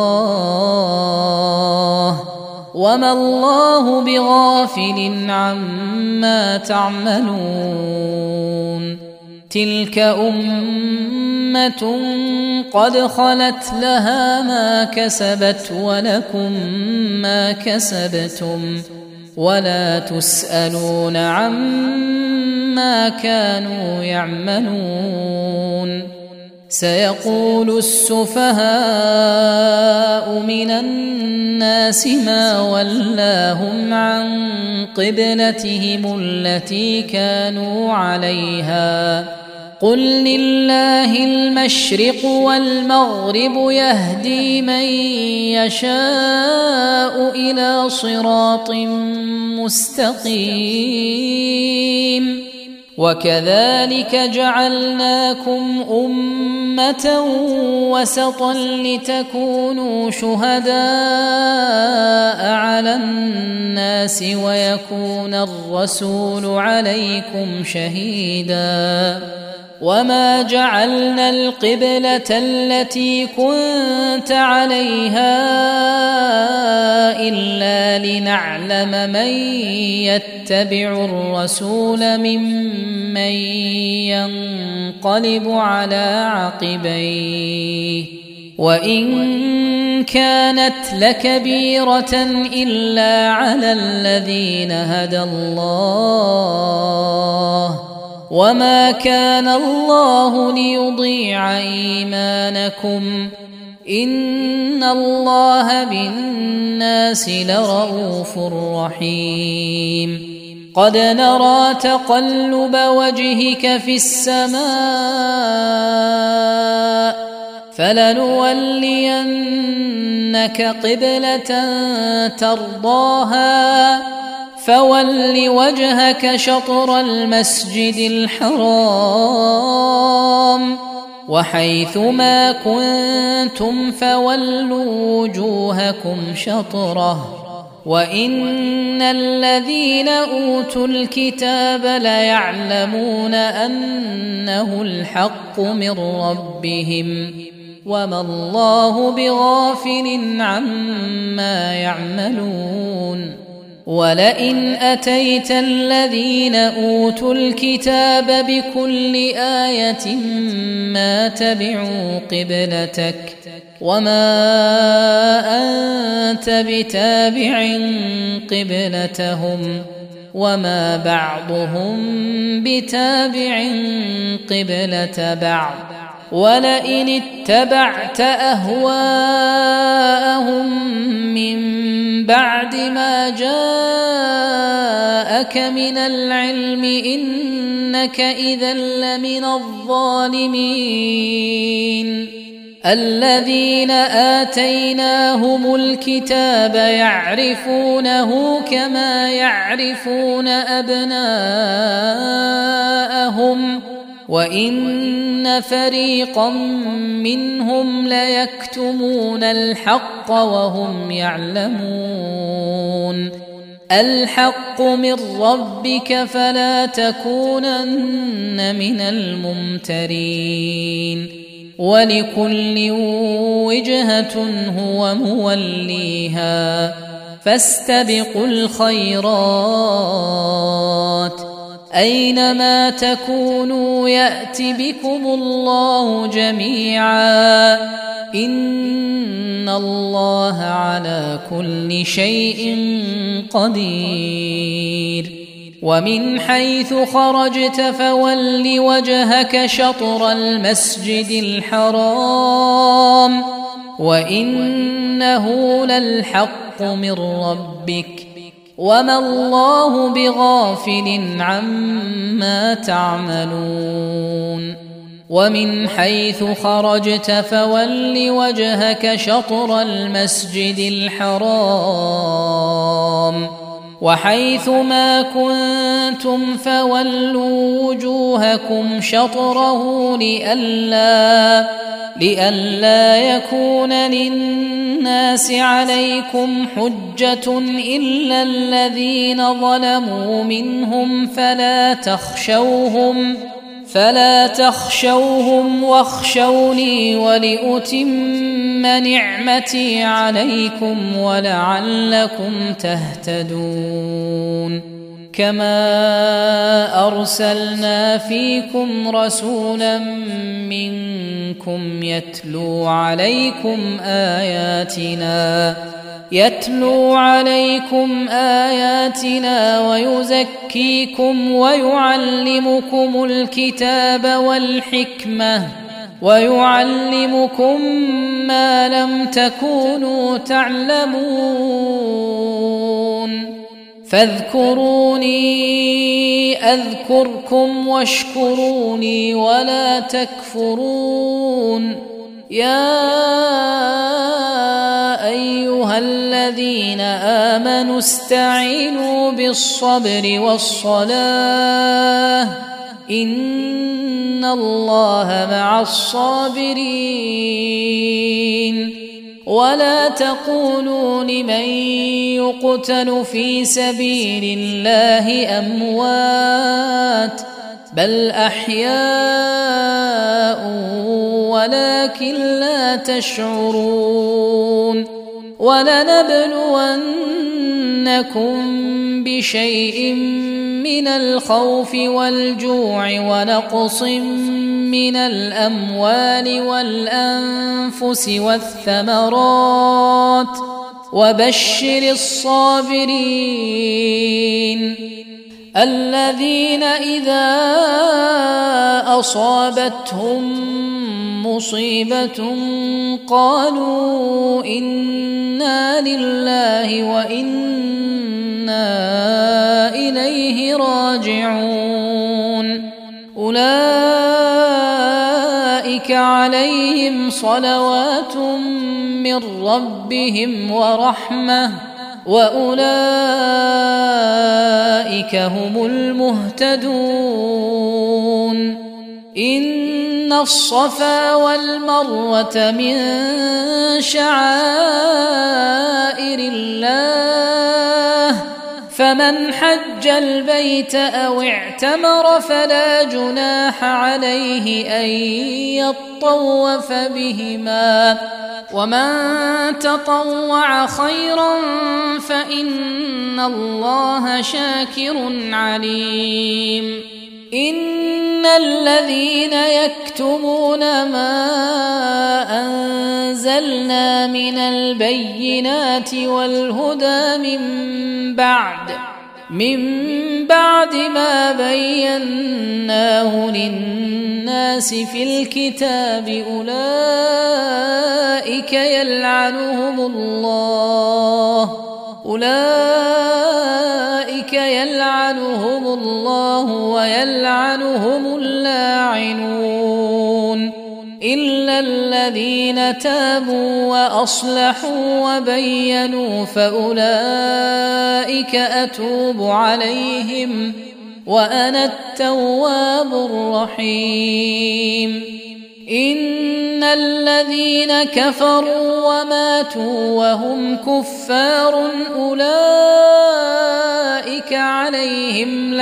الله وما الله بغافل عما تعملون تلك أمة قد خلت لها ما كسبت ولكم ما كسبتم ولا تسألون عما كانوا يعملون سيقول السفهاء من الناس ما ولاهم عن قبلتهم التي كانوا عليها قل لله المشرق والمغرب يهدي من يشاء إلى صراط مستقيم وكذلك جعلناكم أمة وسطا لتكونوا شهداء على الناس ويكون الرسول عليكم شهيدا وما جعلنا القبلة التي كنت عليها إلا لنعلم من يتبع الرسول ممن ينقلب على عقبيه وإن كانت لكبيرة إلا على الذين هدى الله وما كان الله ليضيع إيمانكم إن الله بالناس لرءوف رحيم قد نرى تقلب وجهك في السماء فلنولينك قبلة ترضاها فول وجهك شطر المسجد الحرام وحيث ما كنتم فولوا وجوهكم شطره وإن الذين أوتوا الكتاب ليعلمون أنه الحق من ربهم وما الله بغافل عما يعملون ولئن أتيت الذين أوتوا الكتاب بكل آية ما تبعوا قبلتك وما أنت بتابع قبلتهم وما بعضهم بتابع قبلة بعض ولئن اتبعت أهواءهم من بعد ما جاءك من العلم إنك إذا لمن الظالمين الذين آتيناهم الكتاب يعرفونه كما يعرفون أبناءهم وإن فريقا منهم ليكتمون الحق وهم يعلمون الحق من ربك فلا تكونن من الممترين ولكل وجهة هو موليها فاستبقوا الخيرات أينما تكونوا يأت بكم الله جميعا إن الله على كل شيء قدير ومن حيث خرجت فول وجهك شطر المسجد الحرام وإنه للحق من ربك وما الله بغافل عما تعملون ومن حيث خرجت فول وجهك شطر المسجد الحرام وحيث ما كنتم فولوا وجوهكم شطره لئلا يكون للناس عليكم حجة إلا الذين ظلموا منهم فلا تخشوهم واخشوني ولأتم نعمتي عليكم ولعلكم تهتدون كما أرسلنا فيكم رسولا منكم يتلو عليكم آياتنا ويزكيكم ويعلمكم الكتاب والحكمة ويعلمكم ما لم تكونوا تعلمون فاذكروني أذكركم واشكروني ولا تكفرون يا أيها الذين آمنوا استعينوا بالصبر والصلاة إن الله مع الصابرين ولا تقولوا لمن يقتل في سبيل الله أموات بل أحياء ولكن لا تشعرون ولنبلونكم بشيء من الخوف والجوع ونقص من الأموال والأنفس والثمرات وبشر الصابرين الذين إذا أصابتهم مصيبة قالوا إنا لله وإنا إليه راجعون أولئك عليهم صلوات من ربهم ورحمة وأولئك هم المهتدون إن الصفا والمروة من شعائر الله فمن حج البيت أو اعتمر فلا جناح عليه أن يطوف بهما ومن تطوع خيرا فإن الله شاكر عليم إن الذين يكتمون ما أنزلنا من البينات والهدى من بعد ما بيناه للناس في الكتاب أولئك يلعنهم الله ويلعنهم اللاعنون إلا الذين تابوا وأصلحوا وبينوا فأولئك أتوب عليهم وأنا التواب الرحيم إن الذين كفروا وماتوا وهم كفار أولئك عليهم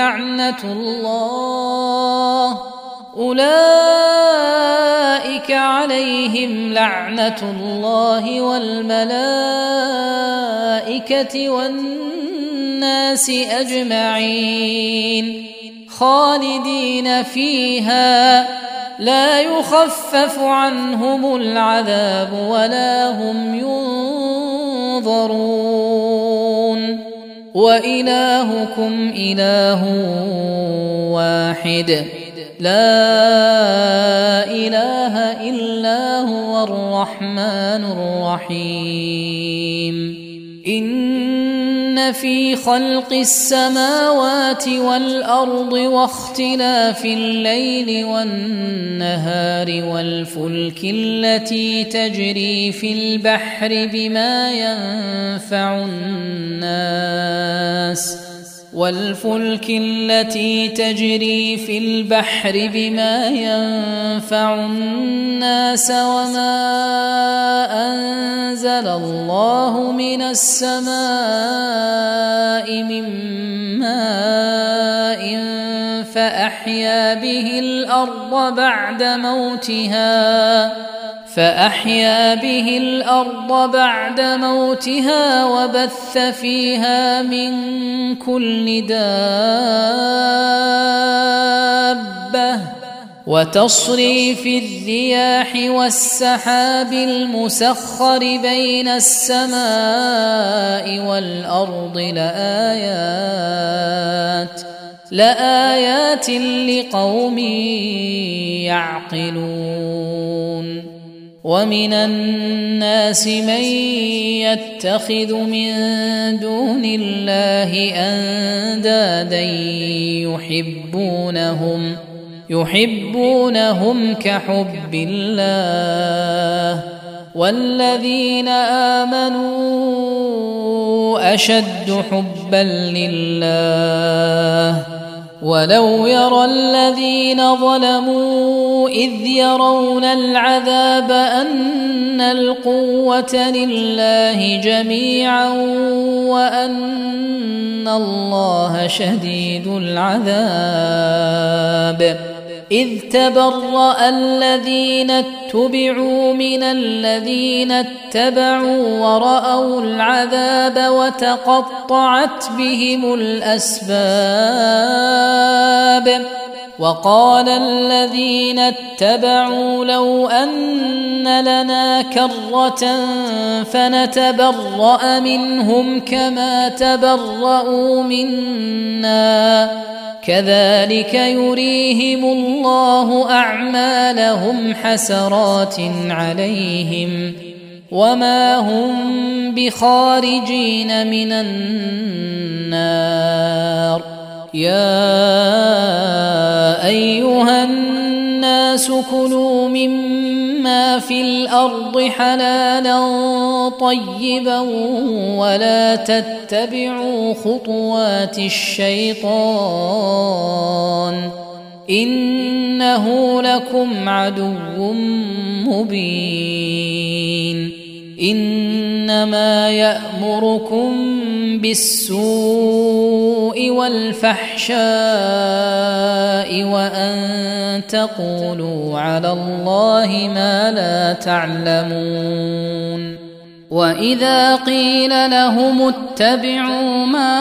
لعنة الله والملائكة والناس أجمعين خالدين فيها لا يخفف عنهم العذاب ولا هم ينظرون وإلهكم إله واحد لا إله إلا هو الرحمن الرحيم إن في خلق السماوات والأرض واختلاف الليل والنهار والفلك التي تجري في البحر بما ينفع الناس وما أنزل الله من السماء من ماء فأحيا به الأرض بعد موتها وبث فيها من كل دابة وتصريف الرياح والسحاب المسخر بين السماء والأرض لآيات لقوم يعقلون ومن الناس من يتخذ من دون الله أندادا يحبونهم كحب الله والذين آمنوا أشد حبا لله ولو يرى الذين ظلموا إذ يرون العذاب أن القوة لله جميعا وأن الله شديد العذاب إذ تبرأ الذين اتبعوا من الذين اتبعوا ورأوا العذاب وتقطعت بهم الأسباب وقال الذين اتبعوا لو أن لنا كرة فنتبرأ منهم كما تبرأوا منا كذلك يريهم الله أعمالهم حسرات عليهم وما هم بخارجين من النار يا أيها الناس كلوا مما في الأرض حلالا طيبا ولا تتبعوا خطوات الشيطان إنه لكم عدو مبين إنما يأمركم بالسوء والفحشاء وأن تقولوا على الله ما لا تعلمون. وإذا قيل لهم اتبعوا ما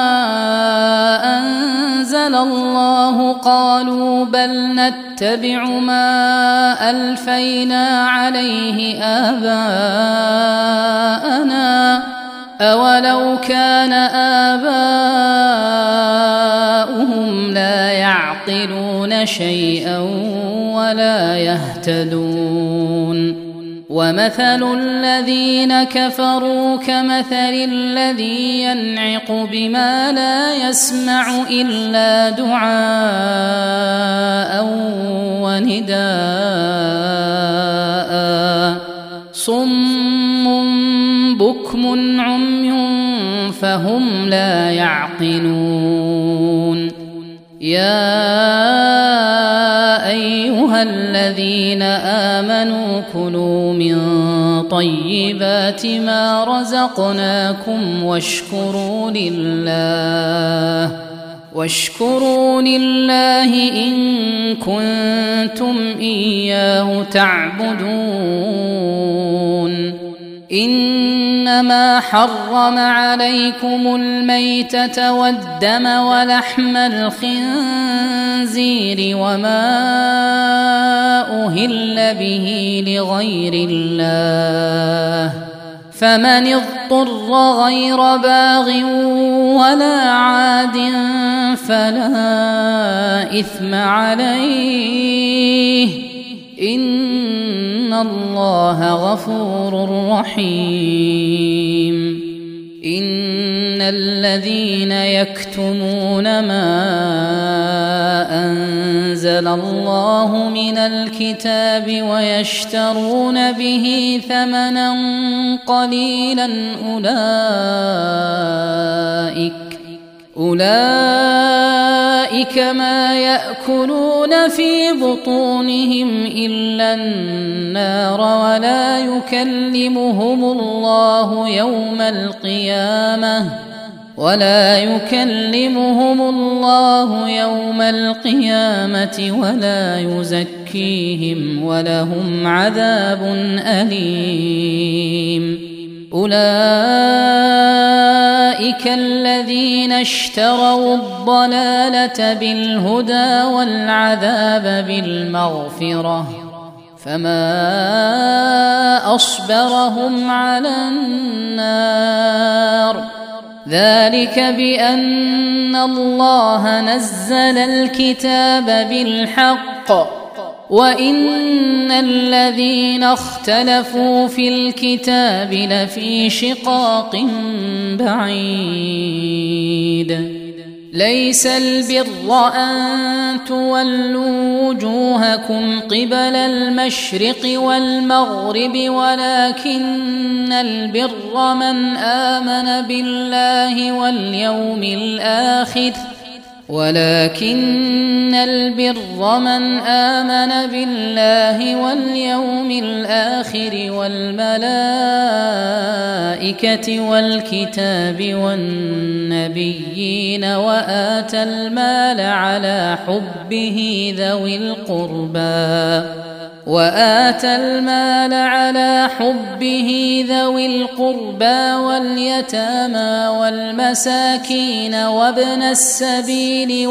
أنزل الله قالوا بل نتبع ما ألفينا عليه آباءنا أولو كان آباؤهم لا يعقلون شيئا ولا يهتدون. ومثل الذين كفروا كمثل الذي ينعق بما لا يسمع إلا دعاء ونداء صم بكم عمي فهم لا يعقلون. يا أيها الذين آمنوا كلوا من طيبات ما رزقناكم واشكروا لله إن كنتم إياه تعبدون. إنما حرم عليكم الميتة والدم ولحم الخنزير وما أهل به لغير الله فمن اضطر غير باغ ولا عاد فلا إثم عليه إن الله غفور رحيم. إن الذين يكتمون ما أنزل الله من الكتاب ويشترون به ثمنا قليلا أولئك ما يأكلون في بطونهم إلا النار ولا يكلمهم الله يوم القيامة ولا يزكيهم ولهم عذاب أليم. أولئك الذين اشتروا الضلالة بالهدى والعذاب بالمغفرة فما أصبرهم على النار ذلك بأن الله نزل الكتاب بالحق وإن الذين اختلفوا في الكتاب لفي شقاق بعيد. ليس البر أن تولوا وجوهكم قبل المشرق والمغرب ولكن البر من آمن بالله واليوم الآخر والملائكة والكتاب والنبيين وآتى المال على حبه ذوي القربى واليتامى والمساكين وابن السبيل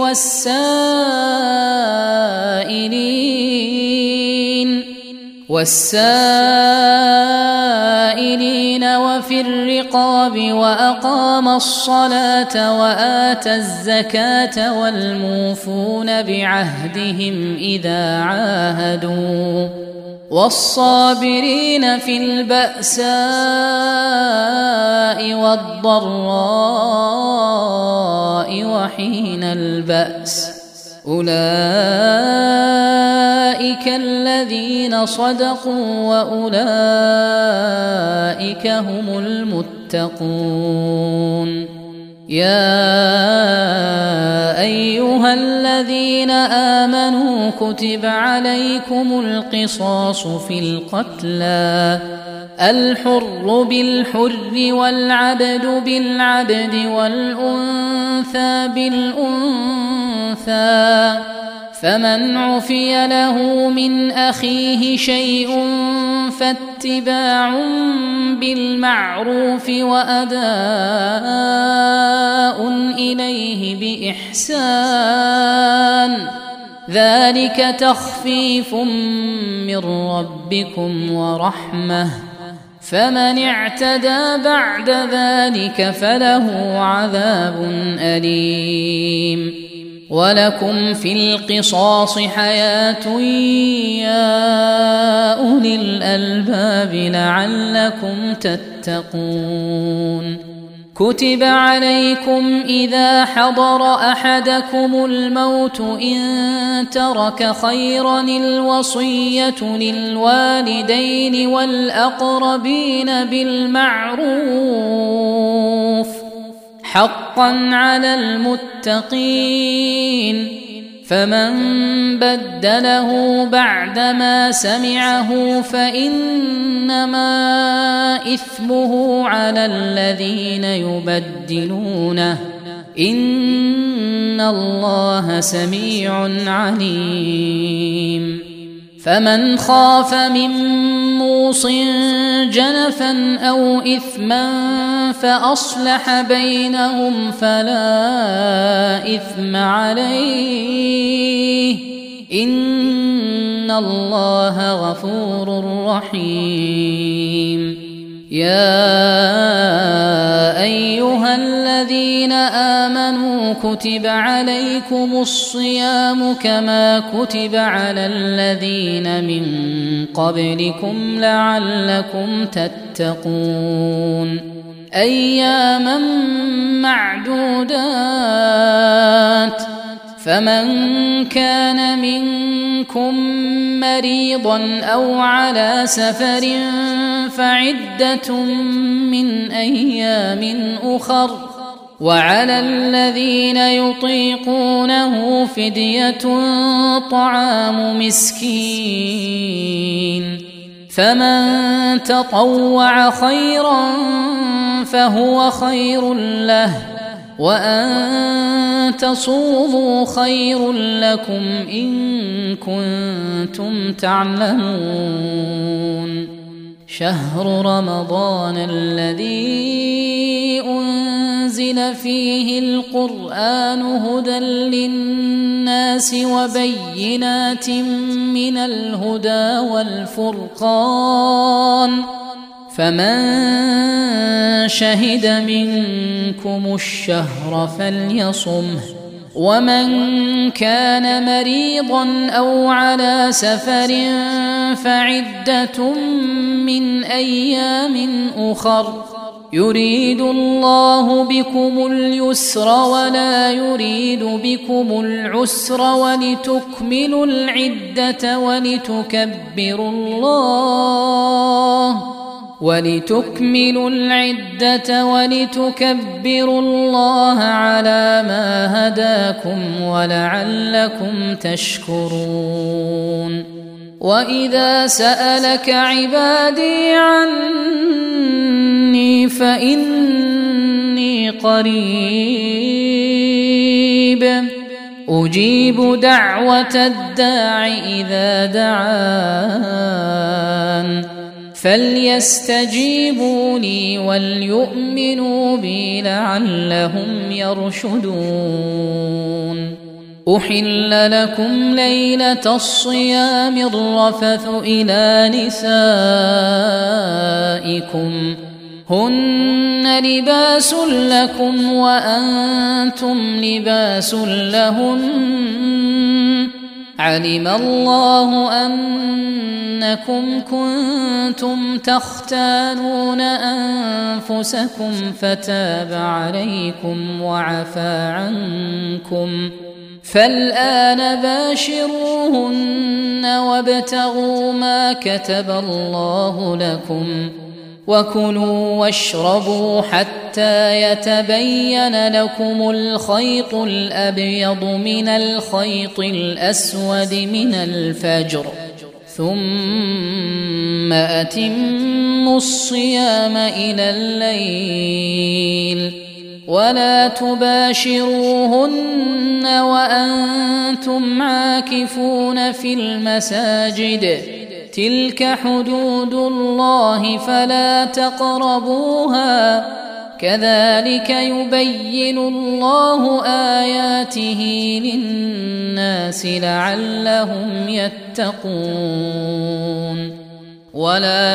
والسائلين وفي الرقاب وأقام الصلاة وآتى الزكاة والموفون بعهدهم إذا عاهدوا والصابرين في البأساء والضراء وحين البأس أولئك الذين صدقوا وأولئك هم المتقون. يا أيها أيها الذين آمنوا كتب عليكم القصاص في القتلى الحر بالحر والعبد بالعبد والأنثى بالأنثى فمن عفي له من أخيه شيء فاتباع بالمعروف وأداء إليه بإحسان ذلك تخفيف من ربكم ورحمة فمن اعتدى بعد ذلك فله عذاب أليم ولكم في القصاص حياة يا أولي الألباب لعلكم تتقون كتب عليكم إذا حضر أحدكم الموت إن ترك خيرا الوصية للوالدين والأقربين بالمعروف حقا على المتقين فمن بدله بعدما سمعه فإنما إثمه على الذين يبدلونه إن الله سميع عليم فمن خاف من موص جنفا أو إثما فأصلح بينهم فلا إثم عليه إن الله غفور رحيم يا أيها الذين آمنوا كتب عليكم الصيام كما كتب على الذين من قبلكم لعلكم تتقون أياما معدودات فمن كان منكم مريضا أو على سفر فعدة من أيام أخر وعلى الذين يطيقونه فدية طعام مسكين فمن تطوع خيرا فهو خير له وأن تصوموا خير لكم إن كنتم تعلمون شهر رمضان الذي أنزل فيه القرآن هدى للناس وبينات من الهدى والفرقان فمن شهد منكم الشهر فليصمه ومن كان مريضا أو على سفر فعدة من أيام أخر يريد الله بكم اليسر ولا يريد بكم العسر ولتكملوا العدة ولتكبروا الله على ما هداكم ولعلكم تشكرون وإذا سألك عبادي عني فإني قريب أجيب دعوة الداع إذا دعان فليستجيبوا لي وليؤمنوا بي لعلهم يرشدون أحل لكم ليلة الصيام الرفث إلى نسائكم هن لباس لكم وأنتم لباس لهن علم الله أنكم كنتم تختانون أنفسكم فتاب عليكم وعفى عنكم فالآن باشروهن وابتغوا ما كتب الله لكم وكلوا واشربوا حتى يتبين لكم الخيط الأبيض من الخيط الأسود من الفجر ثم أتموا الصيام إلى الليل ولا تباشروهن وأنتم عاكفون في المساجد تلك حدود الله فلا تقربوها كذلك يبين الله آياته للناس لعلهم يتقون ولا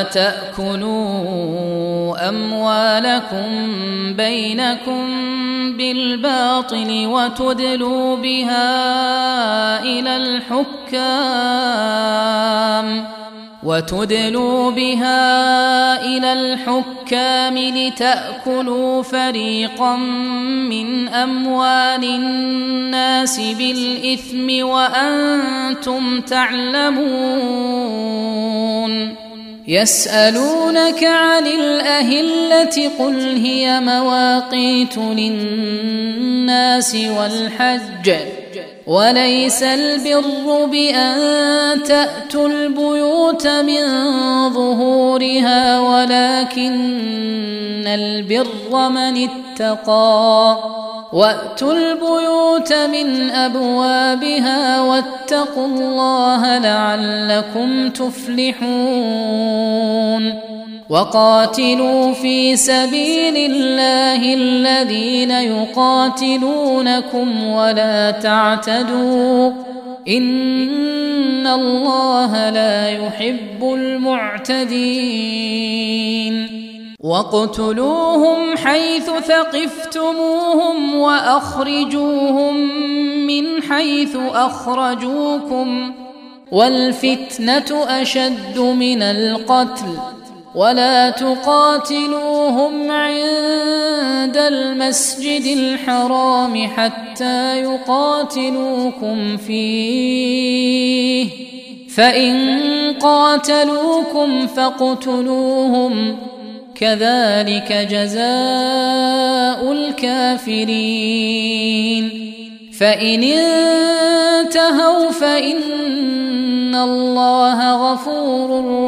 تأكلوا أموالكم بينكم بالباطل وتدلوا بها إلى الحكام لتأكلوا فريقا من أموال الناس بالإثم وأنتم تعلمون يسألونك عن الأهلة قل هي مواقيت للناس والحج وليس البر بأن تأتوا البيوت من ظهورها ولكن البر من اتقى وأتوا البيوت من أبوابها واتقوا الله لعلكم تفلحون وقاتلوا في سبيل الله الذين يقاتلونكم ولا تعتدوا إن الله لا يحب المعتدين واقتلوهم حيث ثقفتموهم وأخرجوهم من حيث أخرجوكم والفتنة أشد من القتل ولا تقاتلوهم عند المسجد الحرام حتى يقاتلوكم فيه فإن قاتلوكم فاقتلوهم كذلك جزاء الكافرين فإن انتهوا فإن الله غفور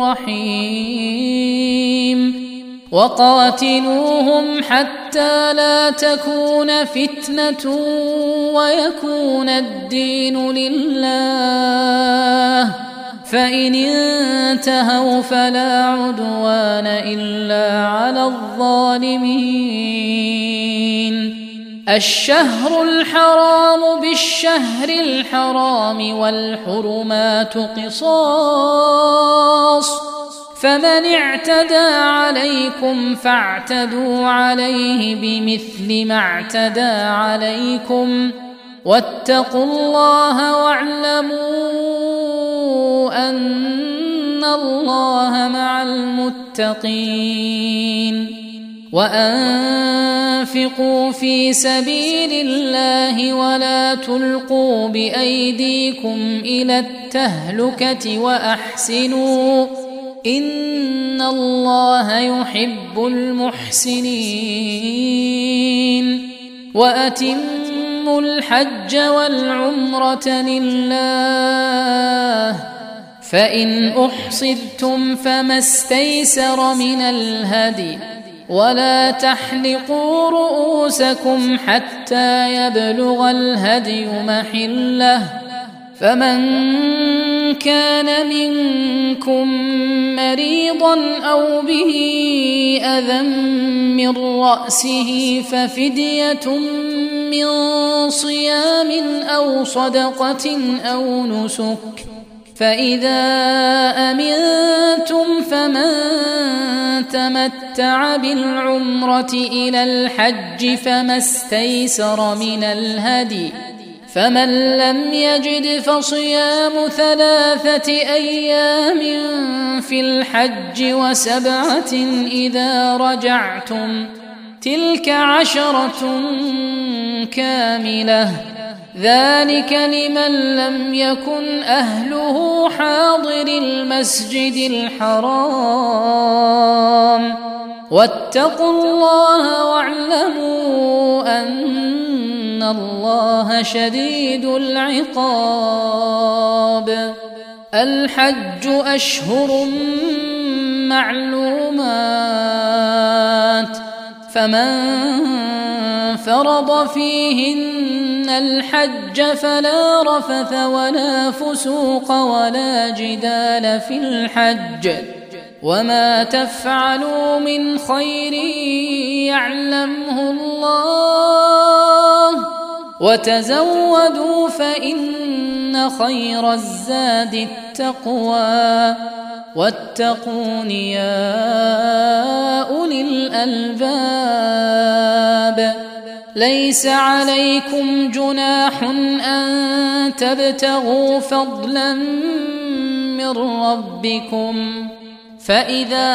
رحيم وقاتلوهم حتى لا تكون فتنة ويكون الدين لله فإن انتهوا فلا عدوان إلا على الظالمين الشهر الحرام بالشهر الحرام والحرمات قصاص فمن اعتدى عليكم فاعتدوا عليه بمثل ما اعتدى عليكم واتقوا الله واعلموا أن الله مع المتقين وأنفقوا في سبيل الله ولا تلقوا بأيديكم إلى التهلكة وأحسنوا إن الله يحب المحسنين وأتموا الحج والعمرة لله فإن أحصرتم فما استيسر من الهدي ولا تحلقوا رؤوسكم حتى يبلغ الهدي محله فمن كان منكم مريضا أو به أذى من رأسه ففدية من صيام أو صدقة أو نسك فإذا أمنتم فمن تمتع بالعمرة إلى الحج فما استيسر من الهدي فمن لم يجد فصيام 3 أيام في الحج و7 إذا رجعتم تلك 10 كاملة ذلك لمن لم يكن أهله حاضر المسجد الحرام واتقوا الله واعلموا أن الله شديد العقاب. الحج أشهر معلومات، فمن فرض فيهن الحج فلا رفث ولا فسوق ولا جدال في الحج، وما تفعلوا من خير يعلمه الله، وتزودوا فإن خير الزاد التقوى، واتقون يا أولي الألباب. ليس عليكم جناح أن تبتغوا فضلا من ربكم، فإذا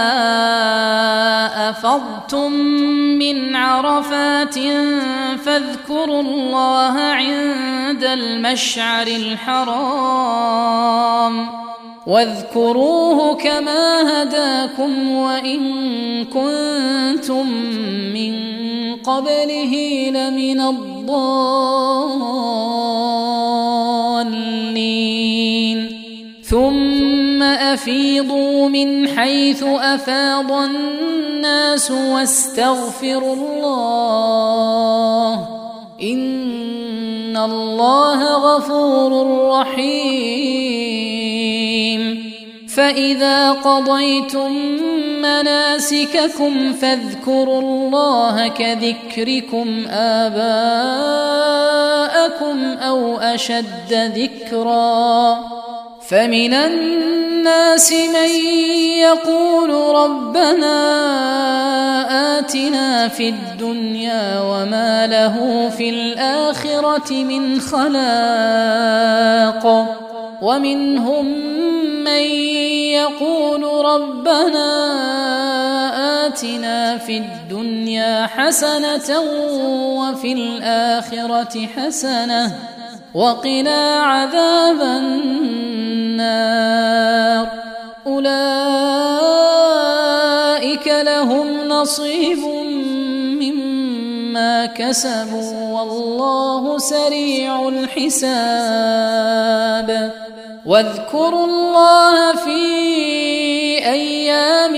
أفضتم من عرفات فاذكروا الله عند المشعر الحرام، واذكروه كما هداكم وإن كنتم من قبله لمن الضالين. ثم أفيضوا من حيث أفاض الناس واستغفروا الله، إن الله غفور رحيم. فإذا قضيتم مناسككم فاذكروا الله كذكركم آباءكم أو أشد ذكرا. فمن الناس من يقول ربنا آتنا في الدنيا وما له في الآخرة من خلاق، ومنهم من يقول ربنا آتنا في الدنيا حسنة وفي الآخرة حسنة وقنا عذاب النار. أولئك لهم نصيب مما كسبوا والله سريع الحساب. واذكروا الله في أيام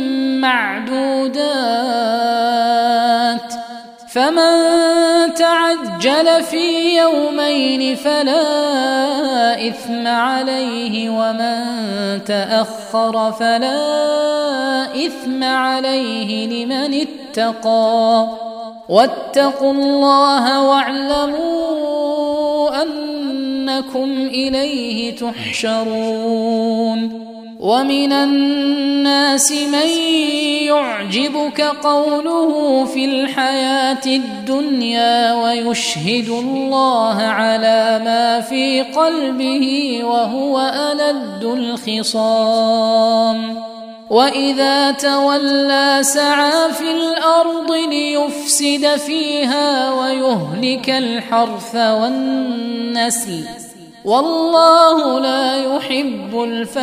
معدودات، فمن تعجل في يومين فلا إثم عليه، ومن تأخر فلا إثم عليه لمن اتقى. واتقوا الله واعلموا أنكم إليه تحشرون. ومن الناس من يعجبك قوله في الحياة الدنيا ويشهد الله على ما في قلبه وهو ألد الخصام. وإذا تولى سعى في الأرض ليفسد فيها ويهلك الحرث والنسل، والله لا يحب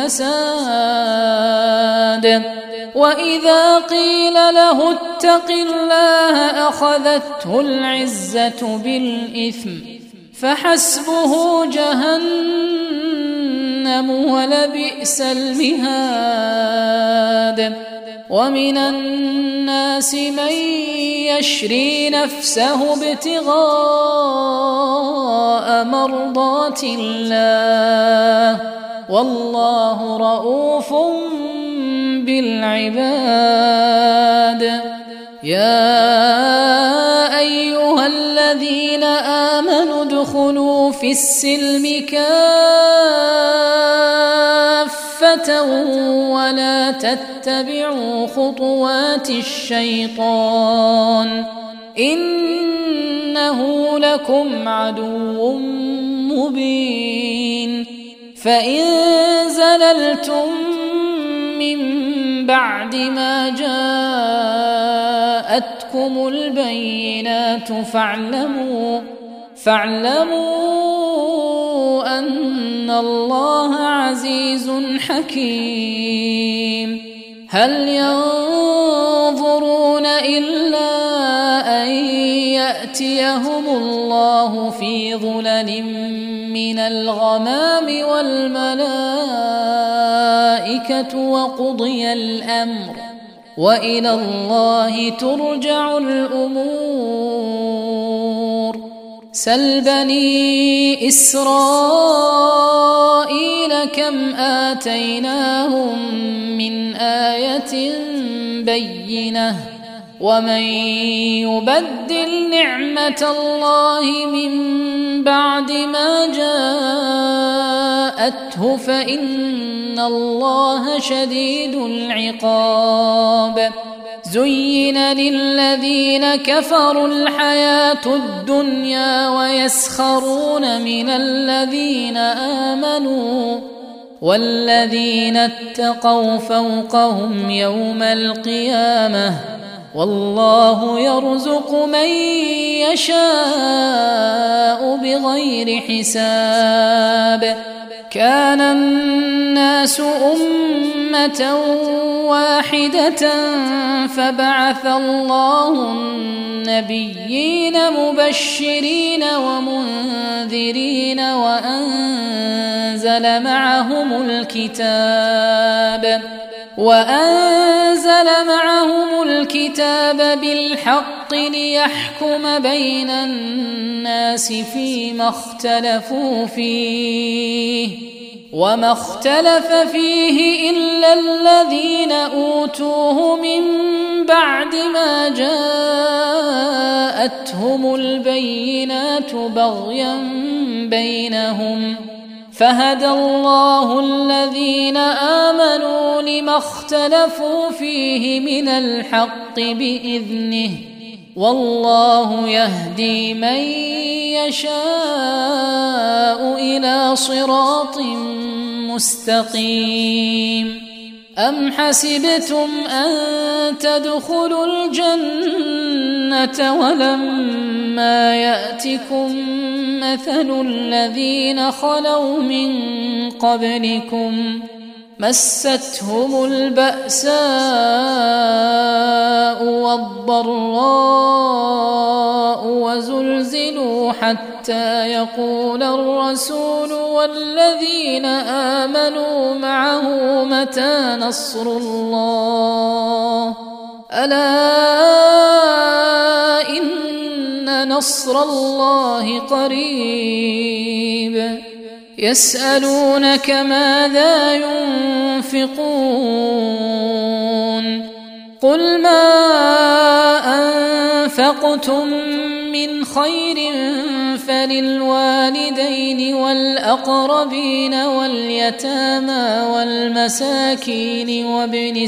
الفساد. وإذا قيل له اتق الله أخذته العزة بالإثم، فحسبه جهنم ولبئس المهاد. ومن الناس من يشري نفسه ابتغاء مرضات الله، والله رؤوف بالعباد. يا أيها الذين آمنوا ادخلوا في السلم كافة ولا تتبعوا خطوات الشيطان، إنه لكم عدو مبين. فإن زللتم من بعد ما جاءتكم البينات فاعلموا أن الله عزيز حكيم. هل ينظرون يأتيهم الله في ظلل من الغمام والملائكة وقضي الأمر وإلى الله ترجع الأمور. سل بني إسرائيل كم آتيناهم من آية بينة ومن يبدل نعمة الله من بعد ما جاءته فإن الله شديد العقاب. زين للذين كفروا الحياة الدنيا ويسخرون من الذين آمنوا والذين اتقوا فوقهم يوم القيامة والله يرزق من يشاء بغير حساب. كان الناس أمة واحدة فبعث الله النبيين مبشرين ومنذرين وأنزل معهم الكتاب بالحق ليحكم بين الناس فيما اختلفوا فيه وما اختلف فيه إلا الذين أوتوه من بعد ما جاءتهم البينات بغيا بينهم فهدى الله الذين آمنوا لما اختلفوا فيه من الحق بإذنه والله يهدي من يشاء إلى صراط مستقيم. أم حسبتم أن تدخلوا الجنة ولما يأتكم مثل الذين خلوا من قبلكم مستهم البأساء والضراء وزلزلوا حتى يقول الرسول والذين آمنوا معه متى نصر الله ألا إن نصر الله قريب. يسألونك ماذا ينفقون قل ما أنفقتم من خير فللوالدين والأقربين واليتامى والمساكين وابن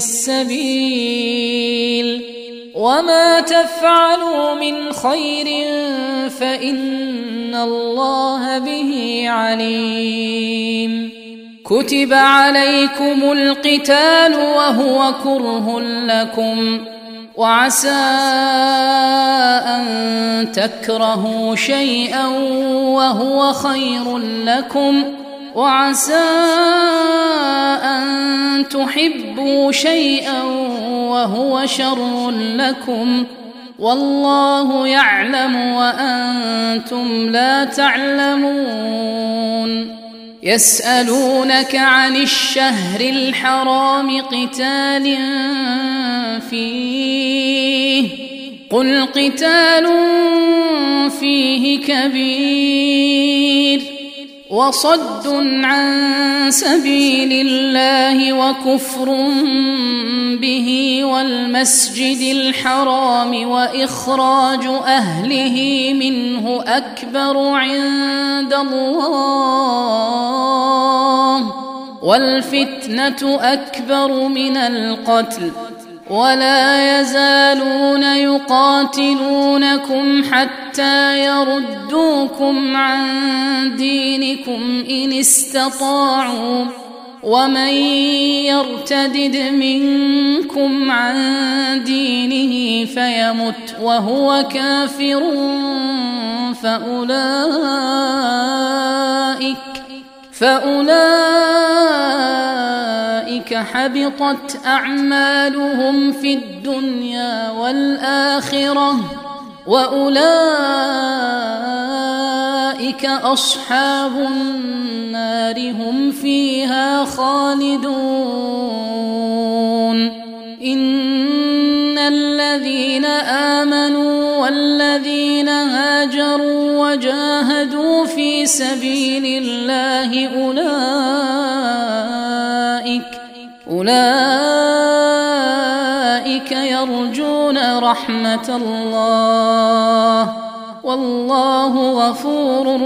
السبيل وما تفعلوا من خير فإن الله به عليم. كتب عليكم القتال وهو كره لكم وعسى أن تكرهوا شيئا وهو خير لكم وعسى أن تحبوا شيئا وهو شر لكم والله يعلم وأنتم لا تعلمون. يسألونك عن الشهر الحرام قتال فيه قل قتال فيه كبير وصد عن سبيل الله وكفر به والمسجد الحرام وإخراج أهله منه أكبر عند الله والفتنة أكبر من القتل ولا يزالون يقاتلونكم حتى يردوكم عن دينكم إن استطاعوا ومن يرتدد منكم عن دينه فيمت وهو كافر فأولئك حبطت أعمالهم في الدنيا والآخرة وأولئك أصحاب النار هم فيها خالدون. إن الذين آمنوا والذين هاجروا وجاهدوا في سبيل الله أولئك يرجون رحمة الله والله غفور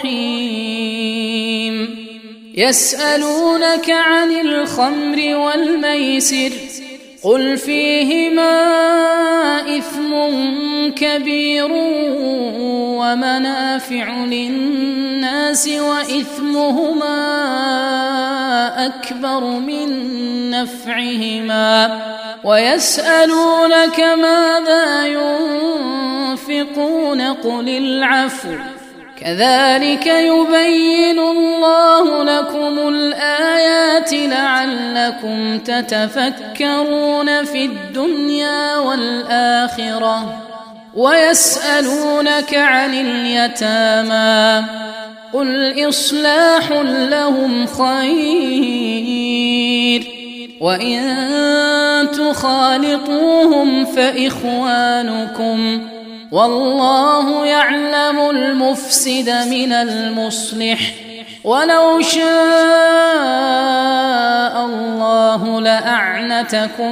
رحيم. يسألونك عن الخمر والميسر قل فيهما إثم كبير ومنافع للناس وإثمهما أكبر من نفعهما ويسألونك ماذا ينفقون قل العفو كذلك يبين الله لكم الآيات لعلكم تتفكرون في الدنيا والآخرة. ويسألونك عن اليتامى قل إصلاح لهم خير وإن تخالطوهم فإخوانكم والله يعلم المفسد من المصلح ولو شاء الله لأعنتكم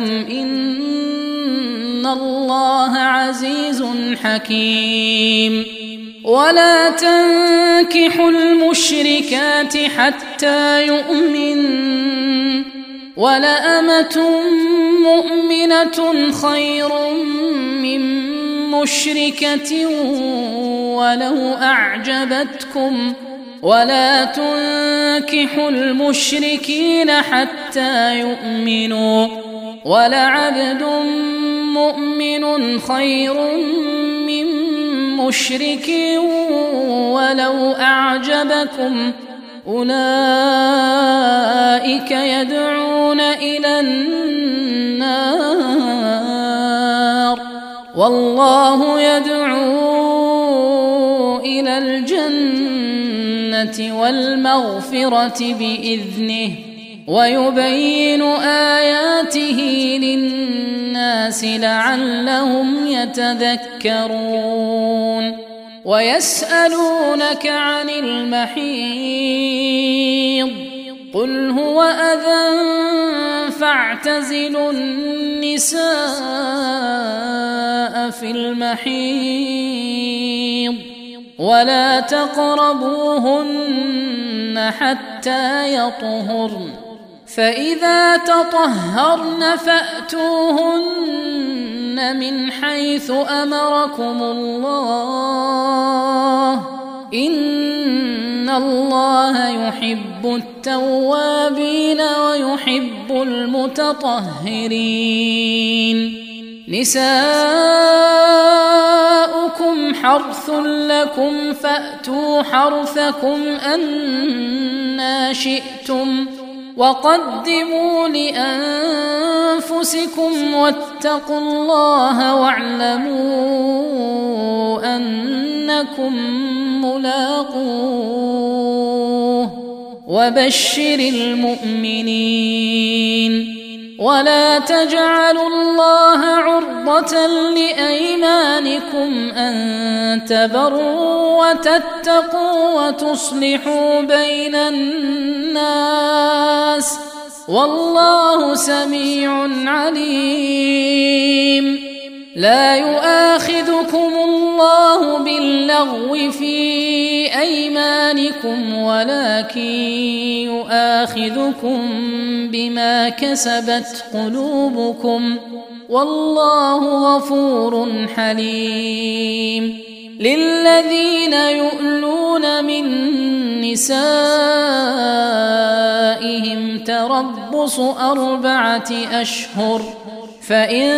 إن الله عزيز حكيم. ولا تنكحوا المشركات حتى يؤمنوا ولأمة مؤمنة خير من مشركة ولو أعجبتكم ولا تنكحوا المشركين حتى يؤمنوا ولعبد مؤمن خير من مشرك ولو أعجبكم أولئك يدعون إلى النار والله يدعو إلى الجنة والمغفرة بإذنه ويبين آياته للناس لعلهم يتذكرون. ويسألونك عن المحيض قل هو أذى فاعتزلوا النساء في المحيض ولا تقربوهن حتى يطهرن فإذا تطهرن فأتوهن من حيث أمركم الله إن الله يحب التوابين ويحب المتطهرين. نساؤكم حرث لكم فأتوا حرثكم أنى شئتم وقدموا لأنفسكم واتقوا الله واعلموا أنكم ملاقوه وبشر المؤمنين. ولا تجعلوا الله عرضة لأيمانكم أن تبروا وتتقوا وتصلحوا بين الناس والله سميع عليم. لا يؤاخذكم الله باللغو في أيمانكم ولكن يؤاخذكم بما كسبت قلوبكم والله غفور حليم. للذين يؤلون من نسائهم تربص 4 أشهر فإن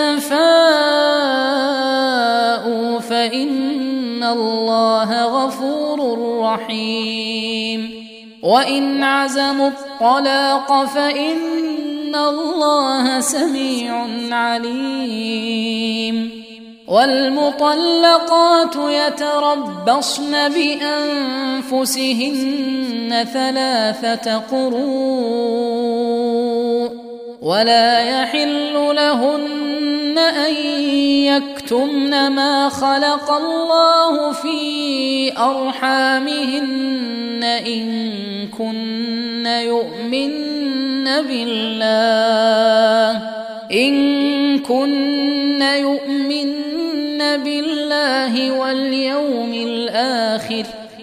فاءوا فإن الله غفور رحيم. وإن عزموا الطلاق فإن الله سميع عليم. والمطلقات يتربصن بأنفسهن 3 قروء ولا يحل لهن أن يكتمن ما خلق الله في أرحامهن إن كن يؤمن بالله واليوم الآخر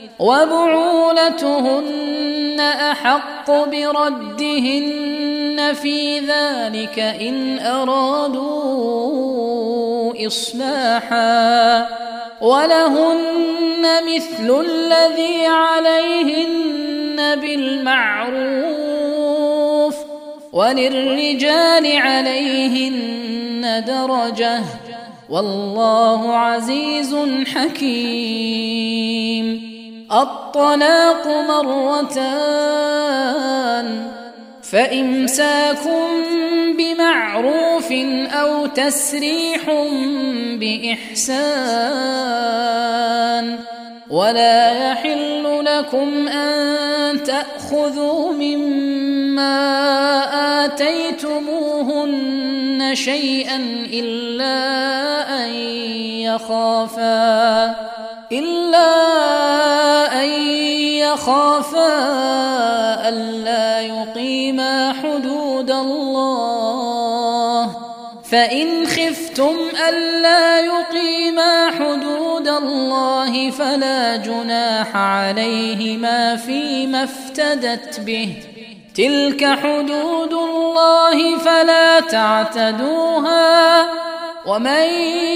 وبعولتهن أحق بردهن في ذلك إن أرادوا إصلاحا ولهن مثل الذي عليهن بالمعروف وللرجال عليهن درجة والله عزيز حكيم. الطلاق 2 فإمساك بمعروف أو تسريح بإحسان ولا يحل لكم أن تأخذوا مما آتيتموهن شيئا إلا أن يخافا ألا يقيما حدود الله فإن خفتم ألا يقيما حدود الله فلا جناح عليهما فيما افتدت به تلك حدود الله فلا تعتدوها ومن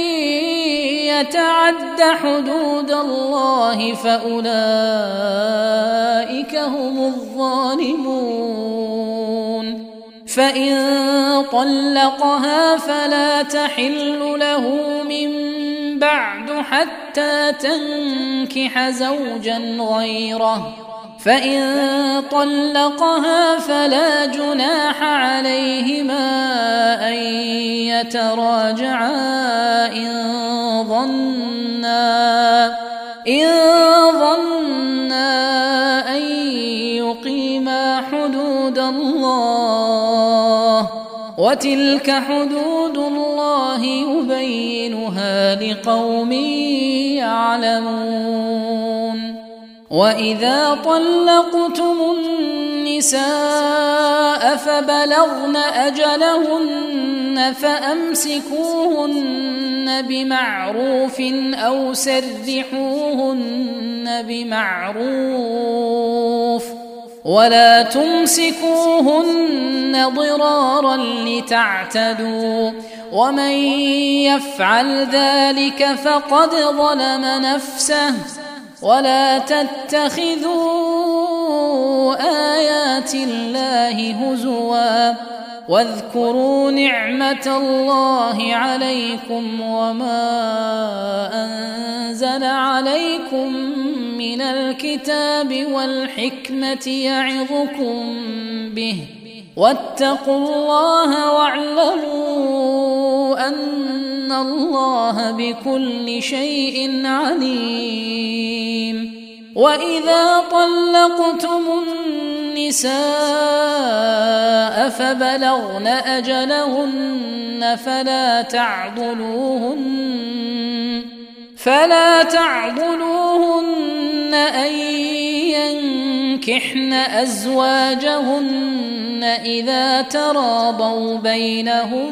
يتعد حدود الله فأولئك هم الظالمون. فإن طلقها فلا تحل له من بعد حتى تنكح زوجا غيره فإن طلقها فلا جناح عليهما أن يتراجعا إن ظنا أن يقيما حدود الله وتلك حدود الله يبينها لقوم يعلمون. وإذا طلقتم النساء فبلغن أجلهن فأمسكوهن بمعروف أو سرحوهن بمعروف ولا تمسكوهن ضرارا لتعتدوا ومن يفعل ذلك فقد ظلم نفسه ولا تتخذوا آيات الله هزوا واذكروا نعمة الله عليكم وما أنزل عليكم من الكتاب والحكمة يعظكم به واتقوا الله واعلموا أن الله بكل شيء عليم. وإذا طلقتم النساء فبلغن أجلهن فلا تعضلوهن أن ينكحن أزواجهن إذا تراضوا بينهم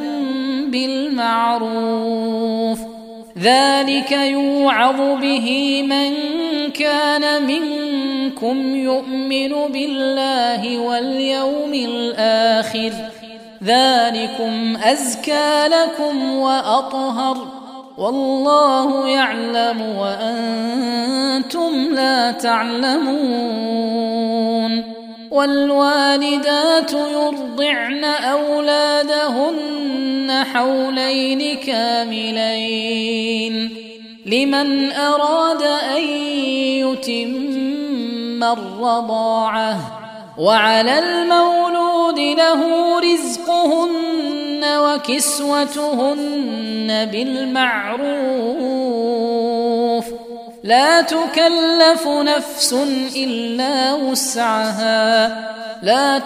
بالمعروف ذلك يوعظ به من كان منكم يؤمن بالله واليوم الآخر ذلكم أزكى لكم وأطهر والله يعلم وأنتم لا تعلمون. والوالدات يرضعن أولادهن حولين كاملين لمن أراد أن يتم الرضاعة وعلى المولود له رزقهن وكسوتهن بالمعروف لا تكلف نفس إلا وسعها لا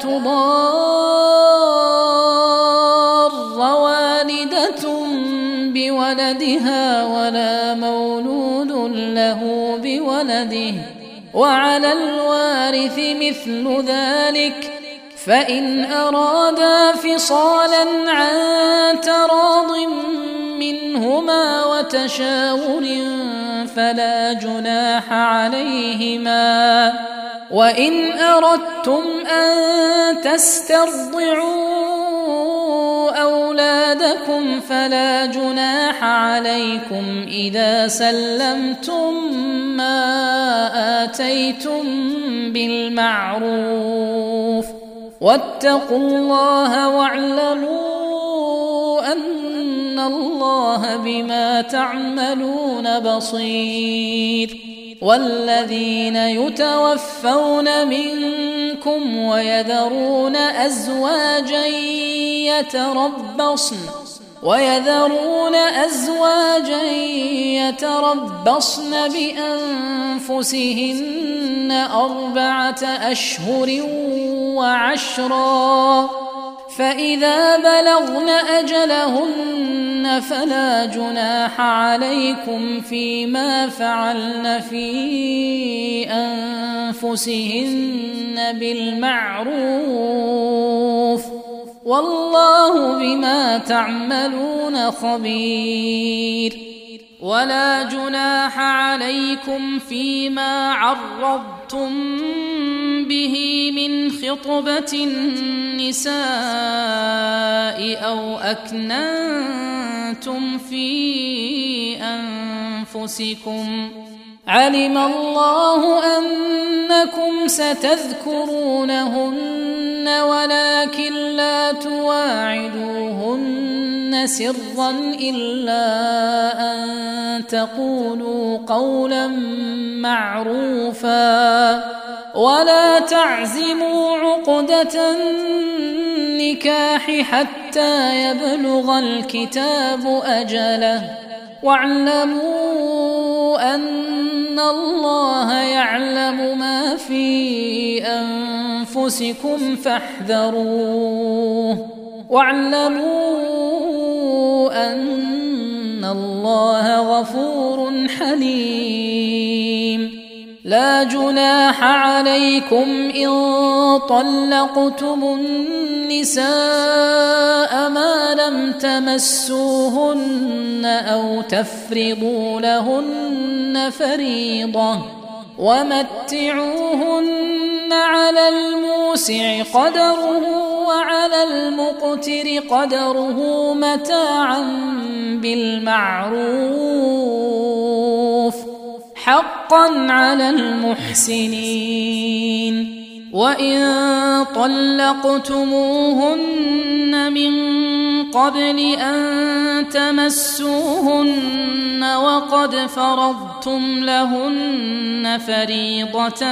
تضار والدة بولدها ولا مولود له بولده وعلى الوارث مثل ذلك فإن أرادا فصالا عن تراض منهما وتشاور فلا جناح عليهما وإن أردتم أن تسترضعوا أولادكم فلا جناح عليكم إذا سلمتم ما آتيتم بالمعروف واتقوا الله واعلموا أن الله بما تعملون بصير والذين يتوفون منكم ويذرون أزواجا يتربصن بأنفسهن 4 أشهر وعشرا فإذا بلغن أجلهن فلا جناح عليكم فيما فعلن في أنفسهن بالمعروف والله بما تعملون خبير ولا جناح عليكم فيما عرضتم به من خطبة النساء أو أكننتم في أنفسكم علم الله أنكم ستذكرونهن ولكن لا تواعدوهن سرا إلا أن تقولوا قولا معروفا ولا تعزموا عقدة النكاح حتى يبلغ الكتاب أجله واعلموا أن الله يعلم ما في أنفسكم فاحذروه واعلموا أن الله غفور حليم لا جناح عليكم إن طلقتم النساء ما لم تمسوهن أو تفرضوا لهن فريضة ومتعوهن على الموسع قدره وعلى المقتر قدره متاعا بالمعروف حقا على المحسنين وإن طلقتموهن من قبل أن تمسوهن وقد فرضتم لهن فريضة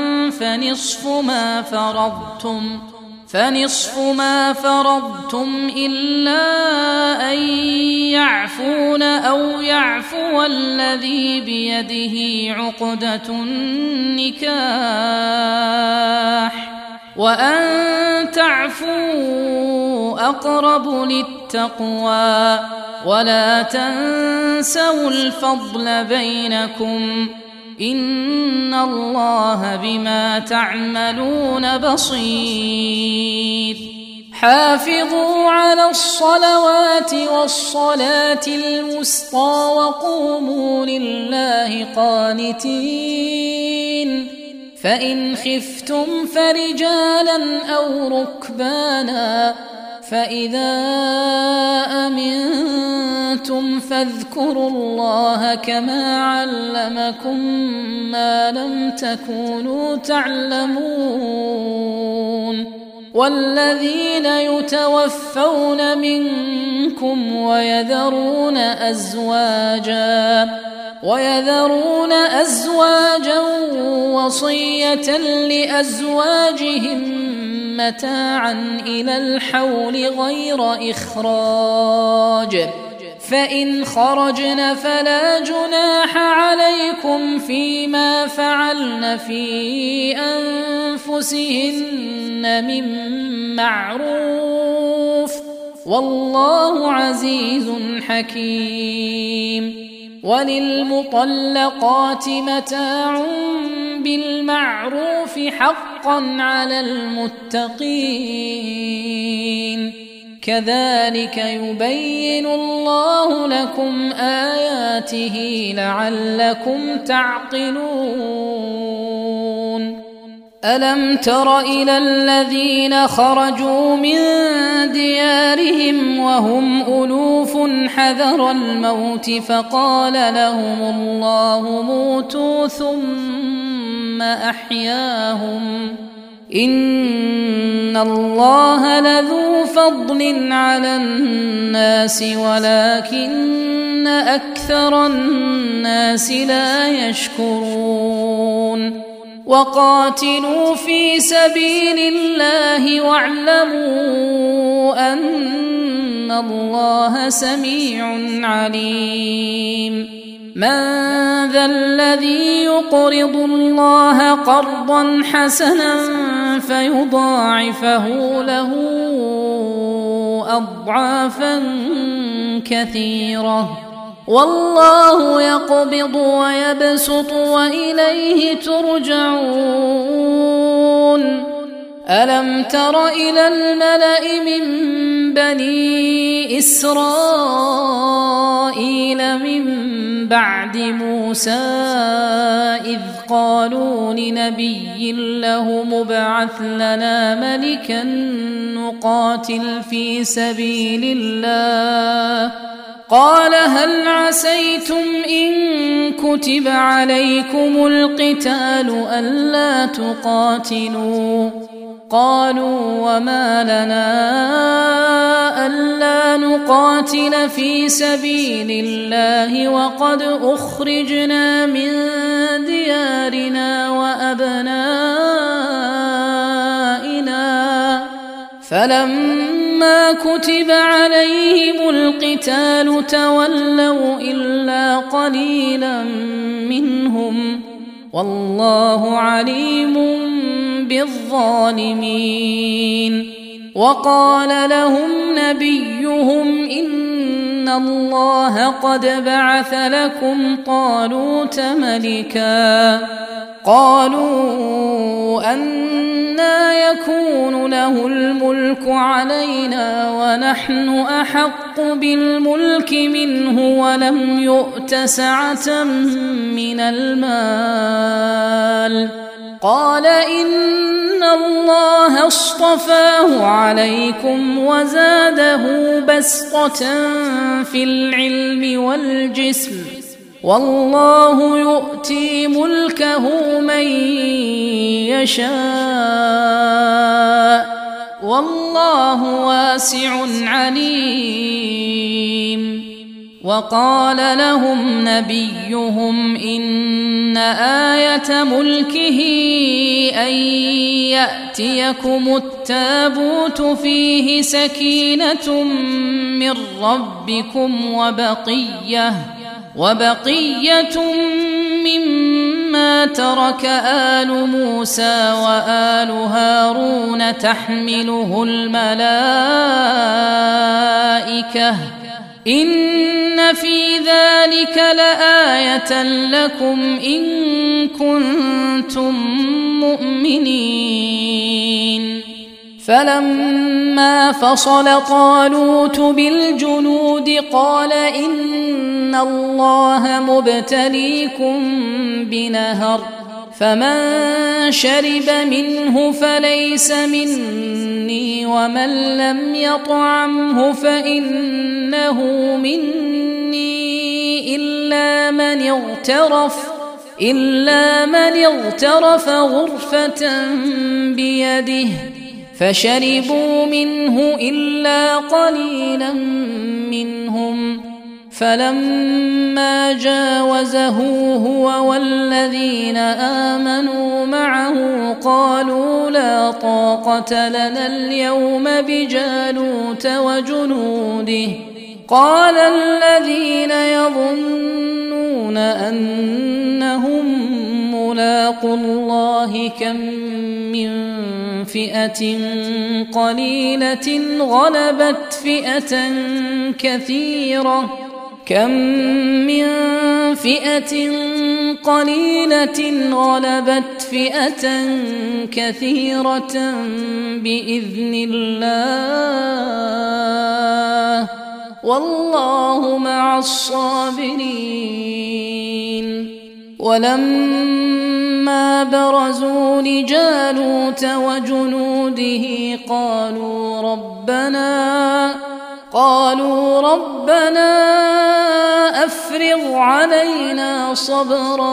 فنصف ما فرضتم إلا أن يعفون أو يعفو الذي بيده عقدة النكاح وأن تعفوا أقرب للتقوى ولا تنسوا الفضل بينكم إن الله بما تعملون بصير حافظوا على الصلوات والصلاة الوسطى وقوموا لله قانتين فإن خفتم فرجالا أو ركبانا فإذا أمنتم فاذكروا الله كما علمكم ما لم تكونوا تعلمون والذين يتوفون منكم ويذرون أزواجا وصية لأزواجهم متاعا إلى الحول غير إخراج، فإن خرجن فلا جناح عليكم فيما فعلن في أنفسهن من معروف، والله عزيز حكيم. وللمطلقات متاع بالمعروف حقا على المتقين، كذلك يبين الله لكم آياته لعلكم تعقلون. ألم تر إلى الذين خرجوا من ديارهم وهم ألوف حذر الموت فقال لهم الله موتوا ثم أحياهم، إن الله لذو فضل على الناس ولكن أكثر الناس لا يشكرون. وقاتلوا في سبيل الله واعلموا أن الله سميع عليم. من ذا الذي يقرض الله قرضا حسنا فيضاعفه له أضعافا كثيرة، والله يقبض ويبسط وإليه ترجعون. ألم تر إلى الملأ من بني إسرائيل من بعد موسى إذ قالوا لنبي له مبعث لنا ملكا نقاتل في سبيل الله، قال هل عسيتم إن كتب عليكم القتال ألا تقاتلوا؟ قالوا وما لنا ألا نقاتل في سبيل الله وقد أخرجنا من ديارنا وأبنائنا، فلما كتب عليهم القتال تولوا إلا قليلا منهم، والله عليم بالظالمين. وقال لهم نبيهم إن الله قد بعث لكم طالوت ملكا، قالوا أنى يكون له الملك علينا ونحن أحق بالملك منه ولم يؤت سعة من المال، قال إن الله اصطفاه عليكم وزاده بسطة في العلم والجسم، والله يؤتي ملكه من يشاء والله واسع عليم. وقال لهم نبيهم إن آية ملكه أن يأتيكم التابوت فيه سكينة من ربكم وبقية مما ترك آل موسى وآل هارون تحمله الملائكة، إن في ذلك لآية لكم إن كنتم مؤمنين. فلما فصل طالوت بالجنود قال إن الله مبتليكم بنهر، فمن شرب منه فليس مني ومن لم يطعمه فإنه مني إلا من اغترف غرفة بيده، فشربوا منه إلا قليلا منهم، فلما جاوزه هو والذين آمنوا معه قالوا لا طاقة لنا اليوم بجالوت وجنوده. قال الذين يظنون أنهم ملاقو الله كم من فئة قليلة غلبت فئة كثيرة بإذن الله والله مع الصابرين. ولما برزوا لجالوت وجنوده قالوا ربنا أفرغ علينا صبرا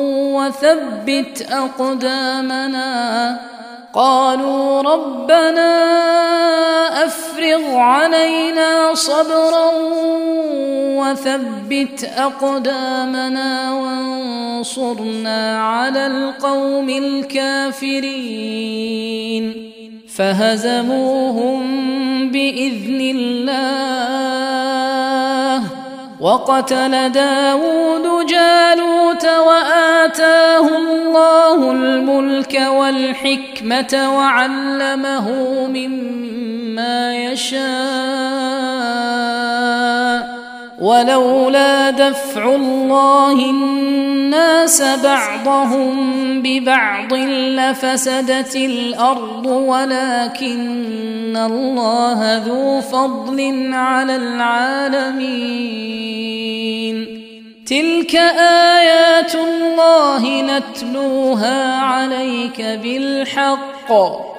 وثبت أقدامنا وانصرنا على القوم الكافرين. فهزموهم بإذن الله وقتل داود جالوت وآتاه الله الملك والحكمة وعلمه مما يشاء ولولا دفع الله الناس بعضهم ببعض لفسدت الأرض ولكن الله ذو فضل على العالمين. تلك آيات الله نتلوها عليك بالحق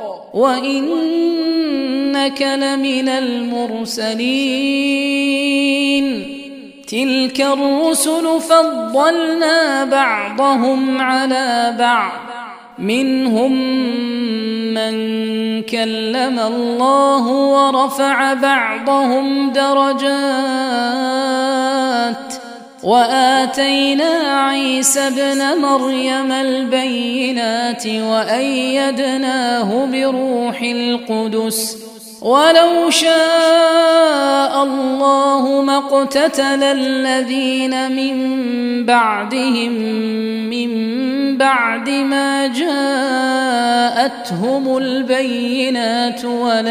وإنك لمن المرسلين. تلك الرسل فضلنا بعضهم على بعض منهم من كلم الله ورفع بعضهم درجات وآتينا عيسى ابن مريم البينات وأيدناه بروح القدس ولو شاء الله ما اقتتل الذين من بعدهم من بعد ما جاءتهم البينات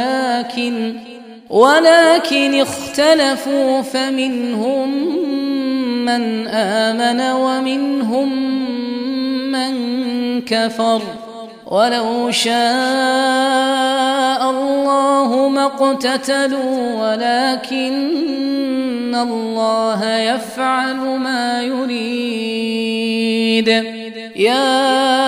ولكن اختلفوا فمنهم من آمن ومنهم من كفر ولو شاء الله ما اقتتلوا ولكن الله يفعل ما يريد. يا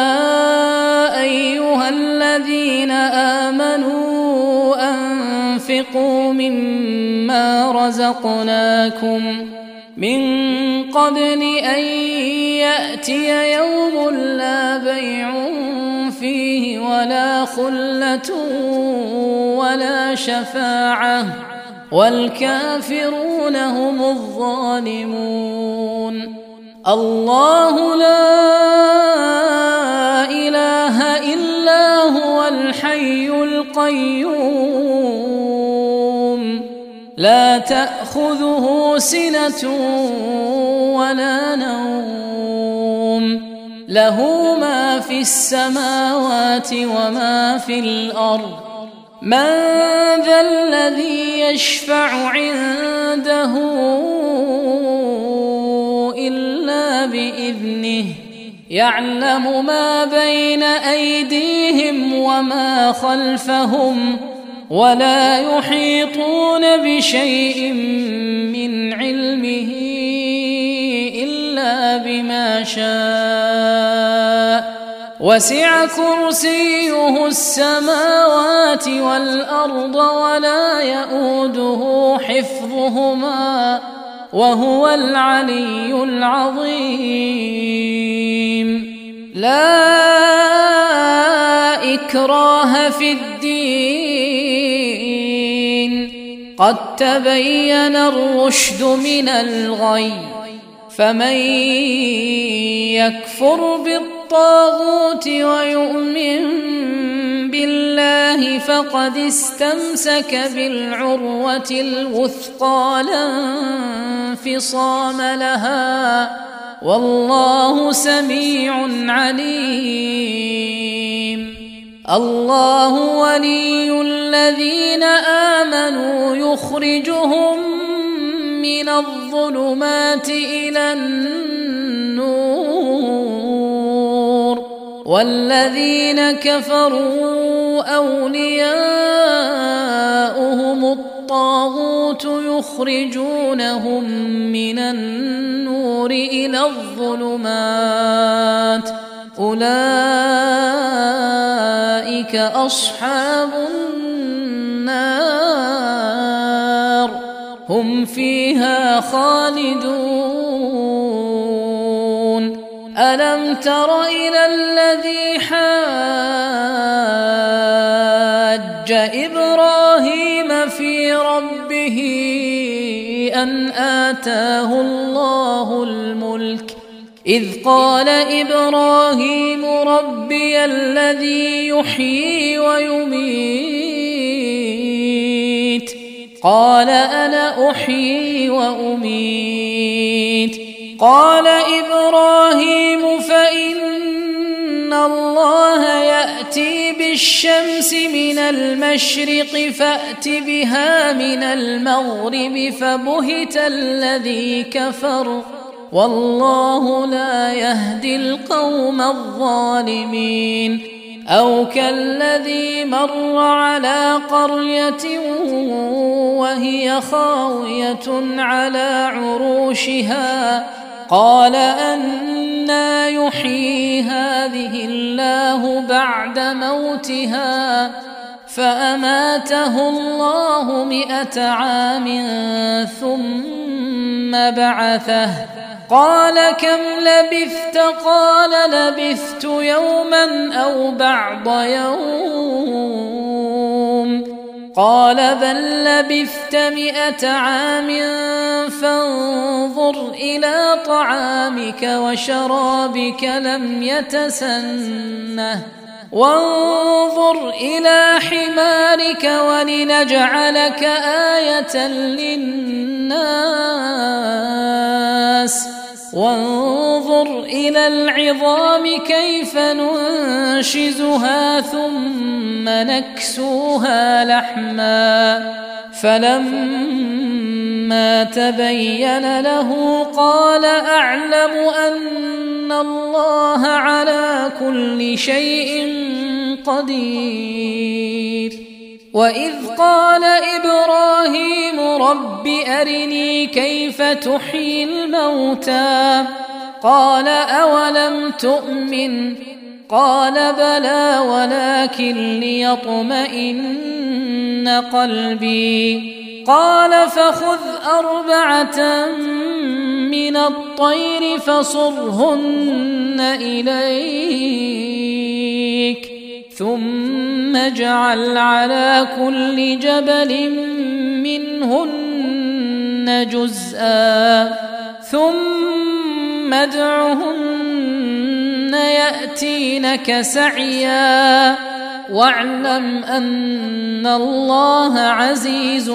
أيها الذين آمنوا أنفقوا مما رزقناكم من قبل أن يأتي يوم لا بيع فيه ولا خلة ولا شفاعة والكافرون هم الظالمون. الله لا إله إلا هو الحي القيوم لا تأخذه سنة ولا نوم له ما في السماوات وما في الأرض. من ذا الذي يشفع عنده إلا بإذنه يعلم ما بين أيديهم وما خلفهم ولا يحيطون بشيء من علمه إلا بما شاء وسع كرسيه السماوات والأرض ولا يؤوده حفظهما وهو العلي العظيم. لا إكراه في الدين قد تبين الرشد من الغي فمن يكفر بالطاغوت ويؤمن بالله فقد استمسك بالعروة الوثقى لا انفصام لها والله سميع عليم. الله ولي الذين آمنوا يخرجهم من الظلمات إلى النور والذين كفروا أولياؤهم الطاغوت يخرجونهم من النور إلى الظلمات أولئك أصحاب النار هم فيها خالدون. ألم تر إلى الذي حاج إبراهيم في ربه أن آتاه الله الملك إذ قال إبراهيم ربي الذي يحيي ويميت قال أنا أحيي وأميت قال إبراهيم فإن الله يأتي بالشمس من المشرق فأت بها من المغرب فبهت الذي كفر والله لا يهدي القوم الظالمين. أو كالذي مر على قرية وهي خاوية على عروشها قال أنى يحيي هذه الله بعد موتها فأماته الله 100 عام ثم بعثه قال كم لبثت قال لبثت يوما أو بعض يوم قال بل لبثت 100 عام فانظر إلى طعامك وشرابك لم يتسنه وانظر إلى حمارك ولنجعلك آية للناس وانظر إلى العظام كيف ننشزها ثم نكسوها لحما فلما تبين له قال أعلم أن الله على كل شيء قدير. وإذ قال إبراهيم رب أرني كيف تحيي الموتى قال أولم تؤمن قال بلى ولكن ليطمئن قلبي قال فخذ 4 من الطير فصرهن إليك ثم اجعل على كل جبل منهن جزءا ثم ادعهن يأتينك سعيا واعلم أن الله عزيز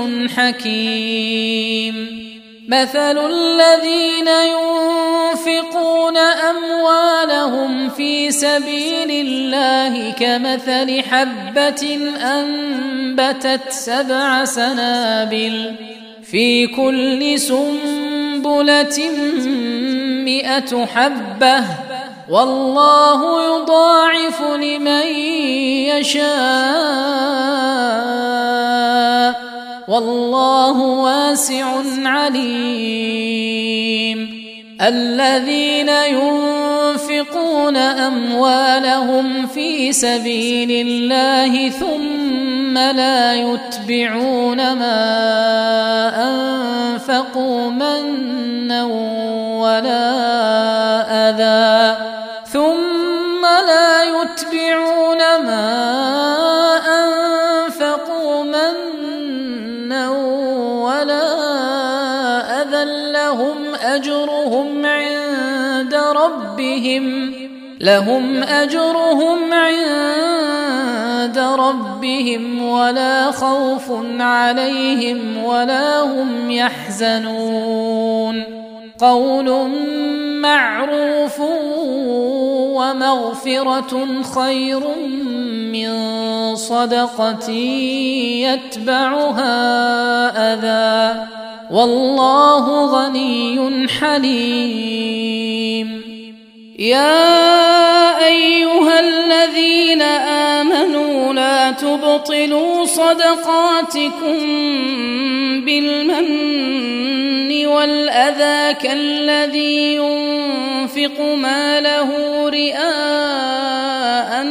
حكيم. مثل الذين ينفقون أموالهم في سبيل الله كمثل حبة أنبتت 7 سنابل في كل سنبلة 100 حبة والله يضاعف لمن يشاء والله واسع عليم. الذين ينفقون أموالهم في سبيل الله ثم لا يتبعون ما أنفقوا منا ولا أذى ثم لا يتبعون ما أنفقوا منا لهم أجرهم عند ربهم ولا خوف عليهم ولا هم يحزنون قول معروف ومغفرة خير من صدقة يتبعها أذى والله غني حليم. يا أيها الذين آمنوا لا تبطلوا صدقاتكم بالمن والأذى كالذي ينفق ماله رئاء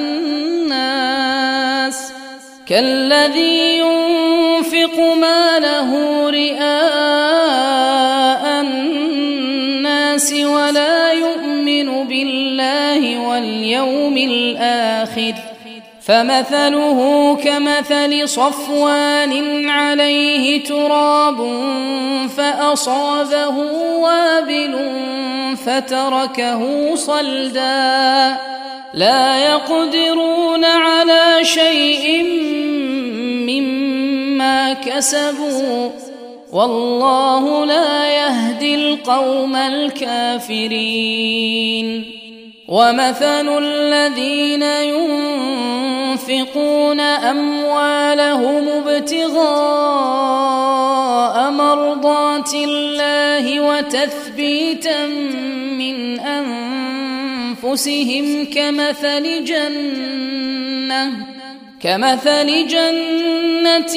الناس ولا يؤمن بالله واليوم الآخر فمثله كمثل صفوان عليه تراب فأصابه وابل فتركه صلدا لا يقدرون على شيء مما كسبوا والله لا يهدي القوم الكافرين. ومثل الذين ينفقون أموالهم ابتغاء مرضات الله وتثبيتا من أنفسهم كمثل جنة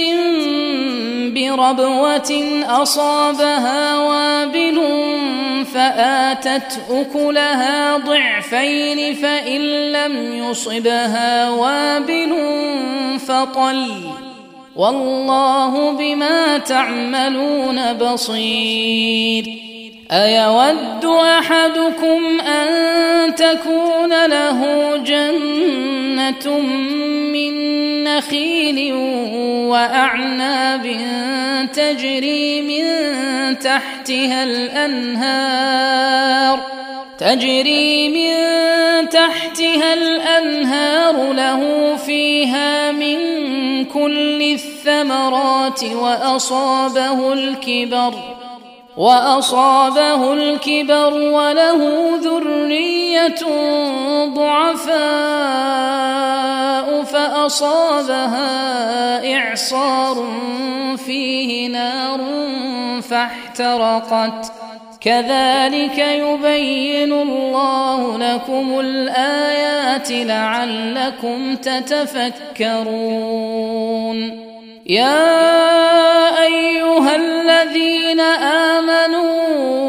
بربوة أصابها وابل فآتت أكلها ضعفين فإن لم يصبها وابل فطل والله بما تعملون بصير. أيود أحدكم أن تكون له جنة من نخيل وأعناب تجري من تحتها الأنهار له فيها من كل الثمرات وأصابه الكبر وله ذرية ضعفاء فأصابها إعصار فيه نار فاحترقت كذلك يبين الله لكم الآيات لعلكم تتفكرون. يا أيها الذين آمنوا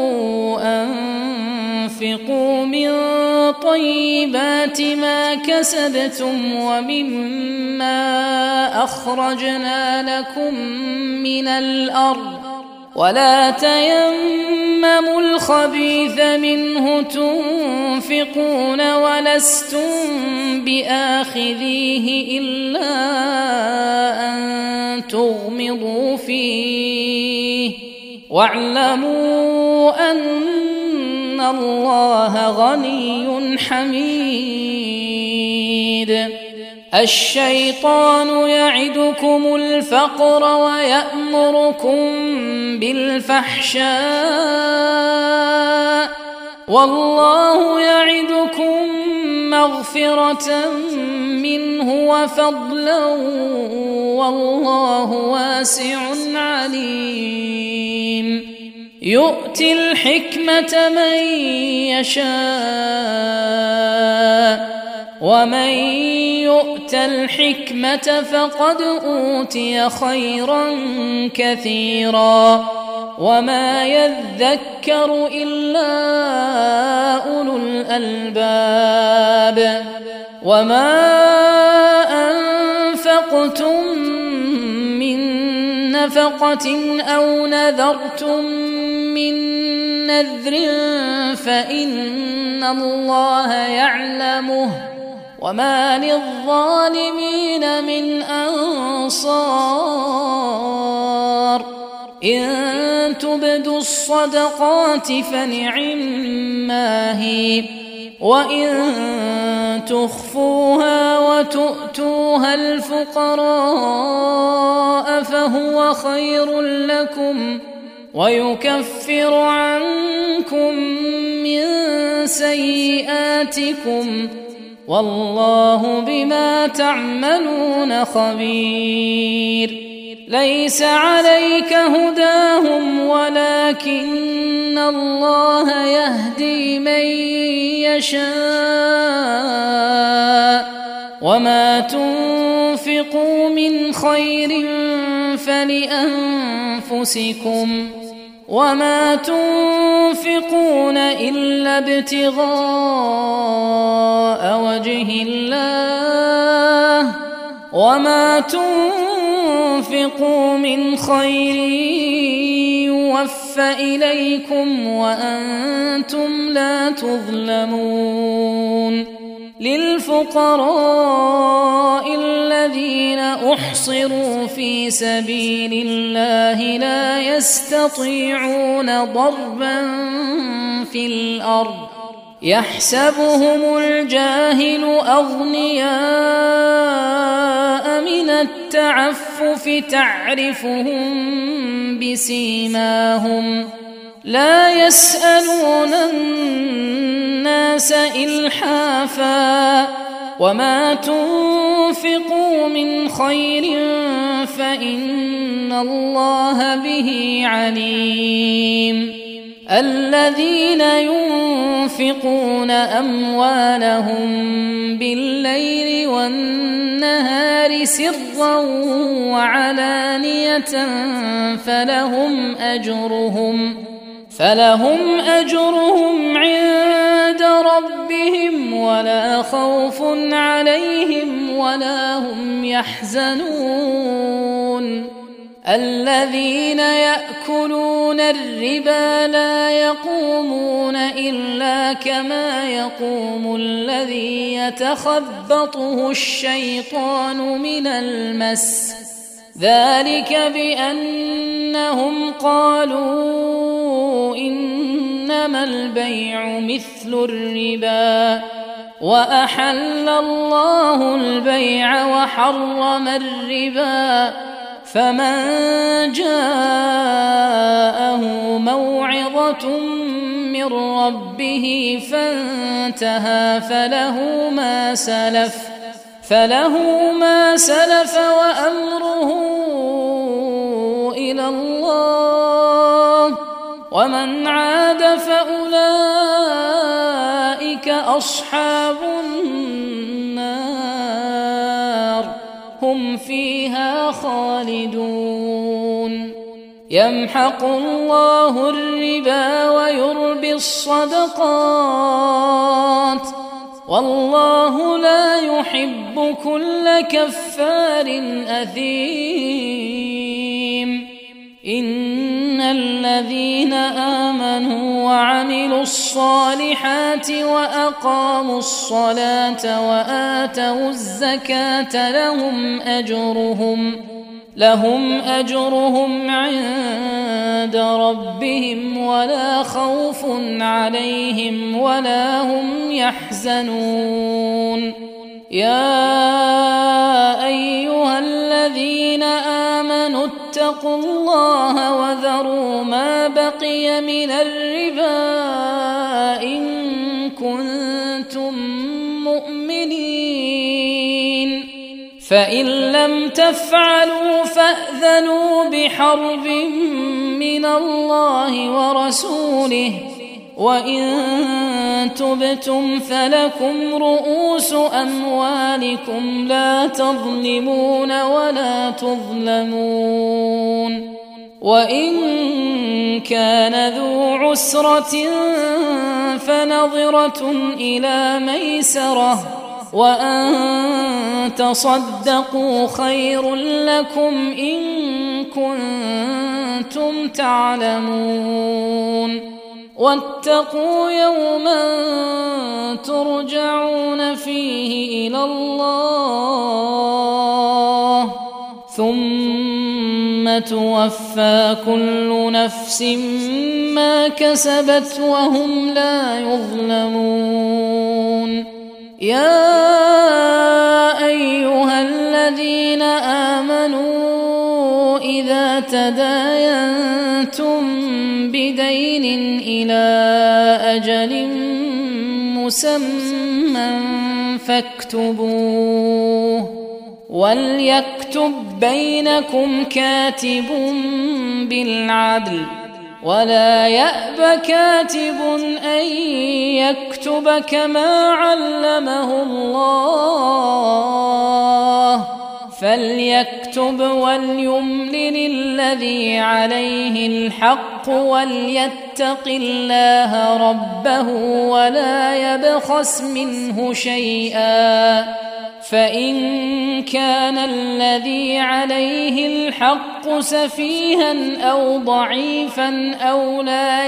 أنفقوا من طيبات ما كسبتم ومما أخرجنا لكم من الأرض ولا تيمموا الخبيث منه تنفقون ولستم بآخذيه إلا أن تغمضوا فيه واعلموا أن الله غني حميد. الشيطان يعدكم الفقر ويأمركم بالفحشاء والله يعدكم مغفرة منه وفضلا والله واسع عليم. يؤتي الحكمة من يشاء ومن يؤت الحكمة فقد أوتي خيرا كثيرا وما يذكر إلا أولو الألباب. وما أنفقتم من نفقة أو نذرتم من نذر فإن الله يعلمه وما للظالمين من أنصار. إن تبدوا الصدقات فنعما هي، وإن تخفوها وتؤتوها الفقراء فهو خير لكم ويكفر عنكم من سيئاتكم والله بما تعملون خبير. ليس عليك هداهم ولكن الله يهدي من يشاء وما تنفقوا من خير فلأنفسكم وما تنفقون إلا ابتغاء وجه الله وما تنفقوا من خير يوفى إليكم وأنتم لا تظلمون. للفقراء الذين أحصروا في سبيل الله لا يستطيعون ضربا في الأرض يحسبهم الجاهل أغنياء من التعفف تعرفهم بسيماهم لا يسألون الناس إلحافا وما تنفقوا من خير فإن الله به عليم. الذين ينفقون أموالهم بالليل والنهار سرا وعلانية فلهم أجرهم عند ربهم ولا خوف عليهم ولا هم يحزنون. الذين يأكلون الربا لا يقومون إلا كما يقوم الذي يتخبطه الشيطان من المس ذلك بأنهم قالوا إنما البيع مثل الربا وأحل الله البيع وحرم الربا فمن جاءه موعظة من ربه فانتهى فله ما سلف وأمره إلى الله ومن عاد فأولئك أصحاب النار هم فيها خالدون. يمحق الله الربا ويربي الصدقات والله لا يحب كل كفار أثيم. إن الذين آمنوا وعملوا الصالحات وأقاموا الصلاة وآتوا الزكاة لهم أجرهم عند ربهم ولا خوف عليهم ولا هم يحزنون. يا أيها الذين آمنوا اتقوا الله وذروا ما بقي من الربا إن كنتم مؤمنين فإن لم تفعلوا فأذنوا بحرب من الله ورسوله وإن تبتم فلكم رؤوس أموالكم لا تظلمون ولا تظلمون. وإن كان ذو عسرة فنظرة إلى ميسرة وأن تصدقوا خير لكم إن كنتم تعلمون. واتقوا يوما ترجعون فيه إلى الله ثم توفى كل نفس ما كسبت وهم لا يظلمون. يا أيها الذين آمنوا إذا تداينتم بدين إلى أجل مسمى فاكتبوه، وليكتب بينكم كاتب بالعدل، ولا يأب كاتب أن يكتب كما علمه الله، فليكتب وليملل الذي عليه الحق وليتق الله ربه ولا يبخس منه شيئا، فإن كان الذي عليه الحق سفيها أو ضعيفا أو لا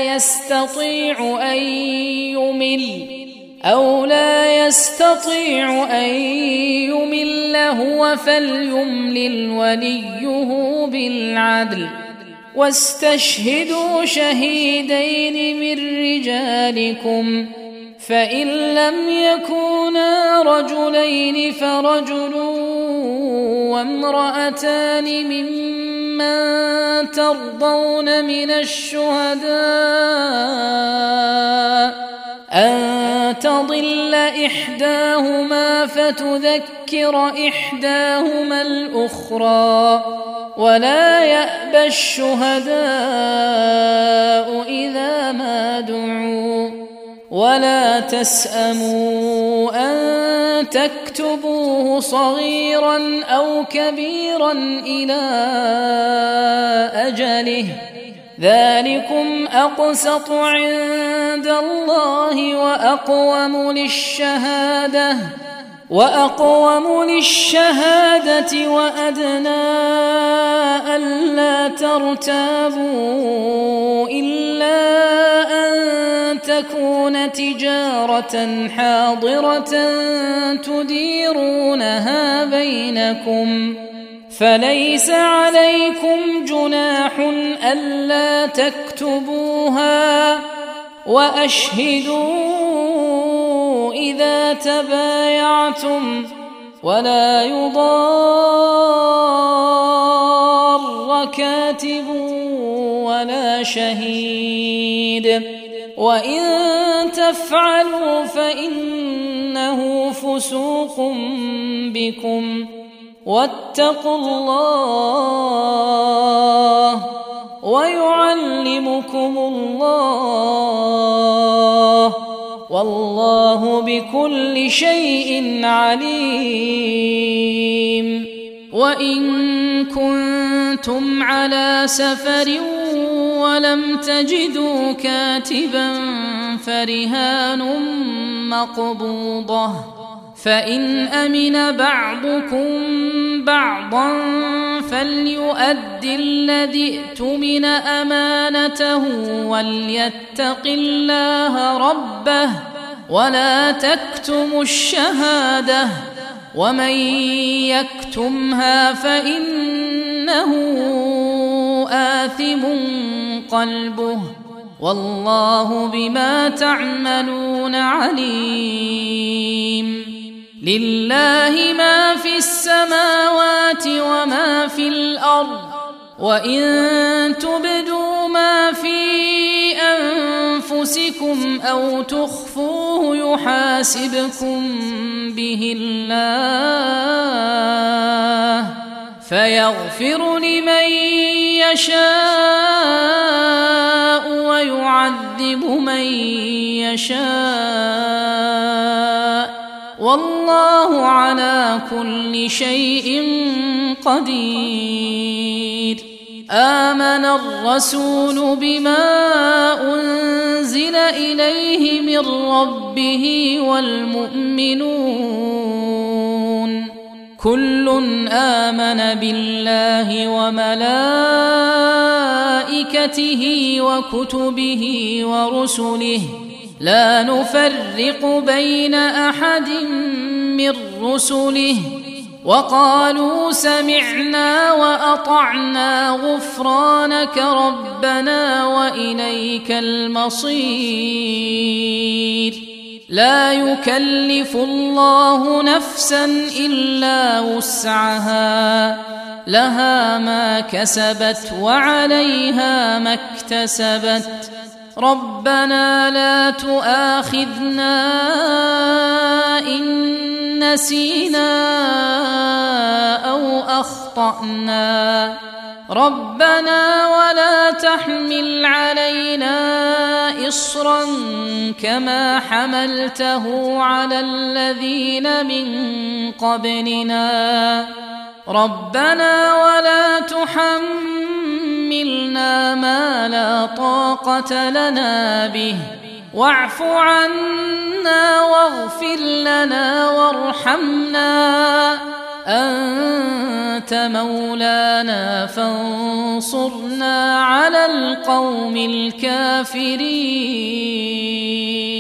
يستطيع أن يمل هو فليملل وليه بالعدل، واستشهدوا شهيدين من رجالكم، فإن لم يكونا رجلين فرجل وامرأتان ممن ترضون من الشهداء أن تضل إحداهما فتذكر إحداهما الأخرى، ولا يأبى الشهداء إذا ما دعوا، ولا تسأموا أن تكتبوه صغيرا أو كبيرا إلى أجله، ذلكم أقسط عند الله وأقوم للشهادة وأدنى ألا ترتابوا إلا أن تكون تجارة حاضرة تديرونها بينكم، فليس عليكم جناح ألا تكتبوها، وأشهدوا إذا تبايعتم، ولا يضار كاتب ولا شهيد، وإن تفعلوا فإنه فسوق بكم، واتقوا الله ويعلمكم الله، والله بكل شيء عليم. وإن كنتم على سفر ولم تجدوا كاتبا فرهان مقبوضة، فإن أمن بعضكم بعضا فليؤد الذي اؤتمن أمانته وليتق الله ربه ولا تكتموا الشهادة، ومن يكتمها فإنه آثم قلبه، والله بما تعملون عليم. لله ما في السماوات وما في الأرض، وإن تبدوا ما في أنفسكم أو تخفوه يحاسبكم به الله، فيغفر لمن يشاء ويعذب من يشاء، والله على كل شيء قدير. آمن الرسول بما أنزل إليه من ربه والمؤمنون كل آمن بالله وملائكته وكتبه ورسله لا نفرق بين أحد من رسله وقالوا سمعنا وأطعنا غفرانك ربنا وإليك المصير. لا يكلف الله نفسا إلا وسعها، لها ما كسبت وعليها ما اكتسبت. ربنا لا تؤاخذنا إن نسينا أو أخطأنا. ربنا ولا تحمل علينا إصرا كما حملته على الذين من قبلنا. ربنا ولا تحملنا ما لا طاقة لنا به، واعف عنا واغفر لنا وارحمنا، أنت مولانا فانصرنا على القوم الكافرين.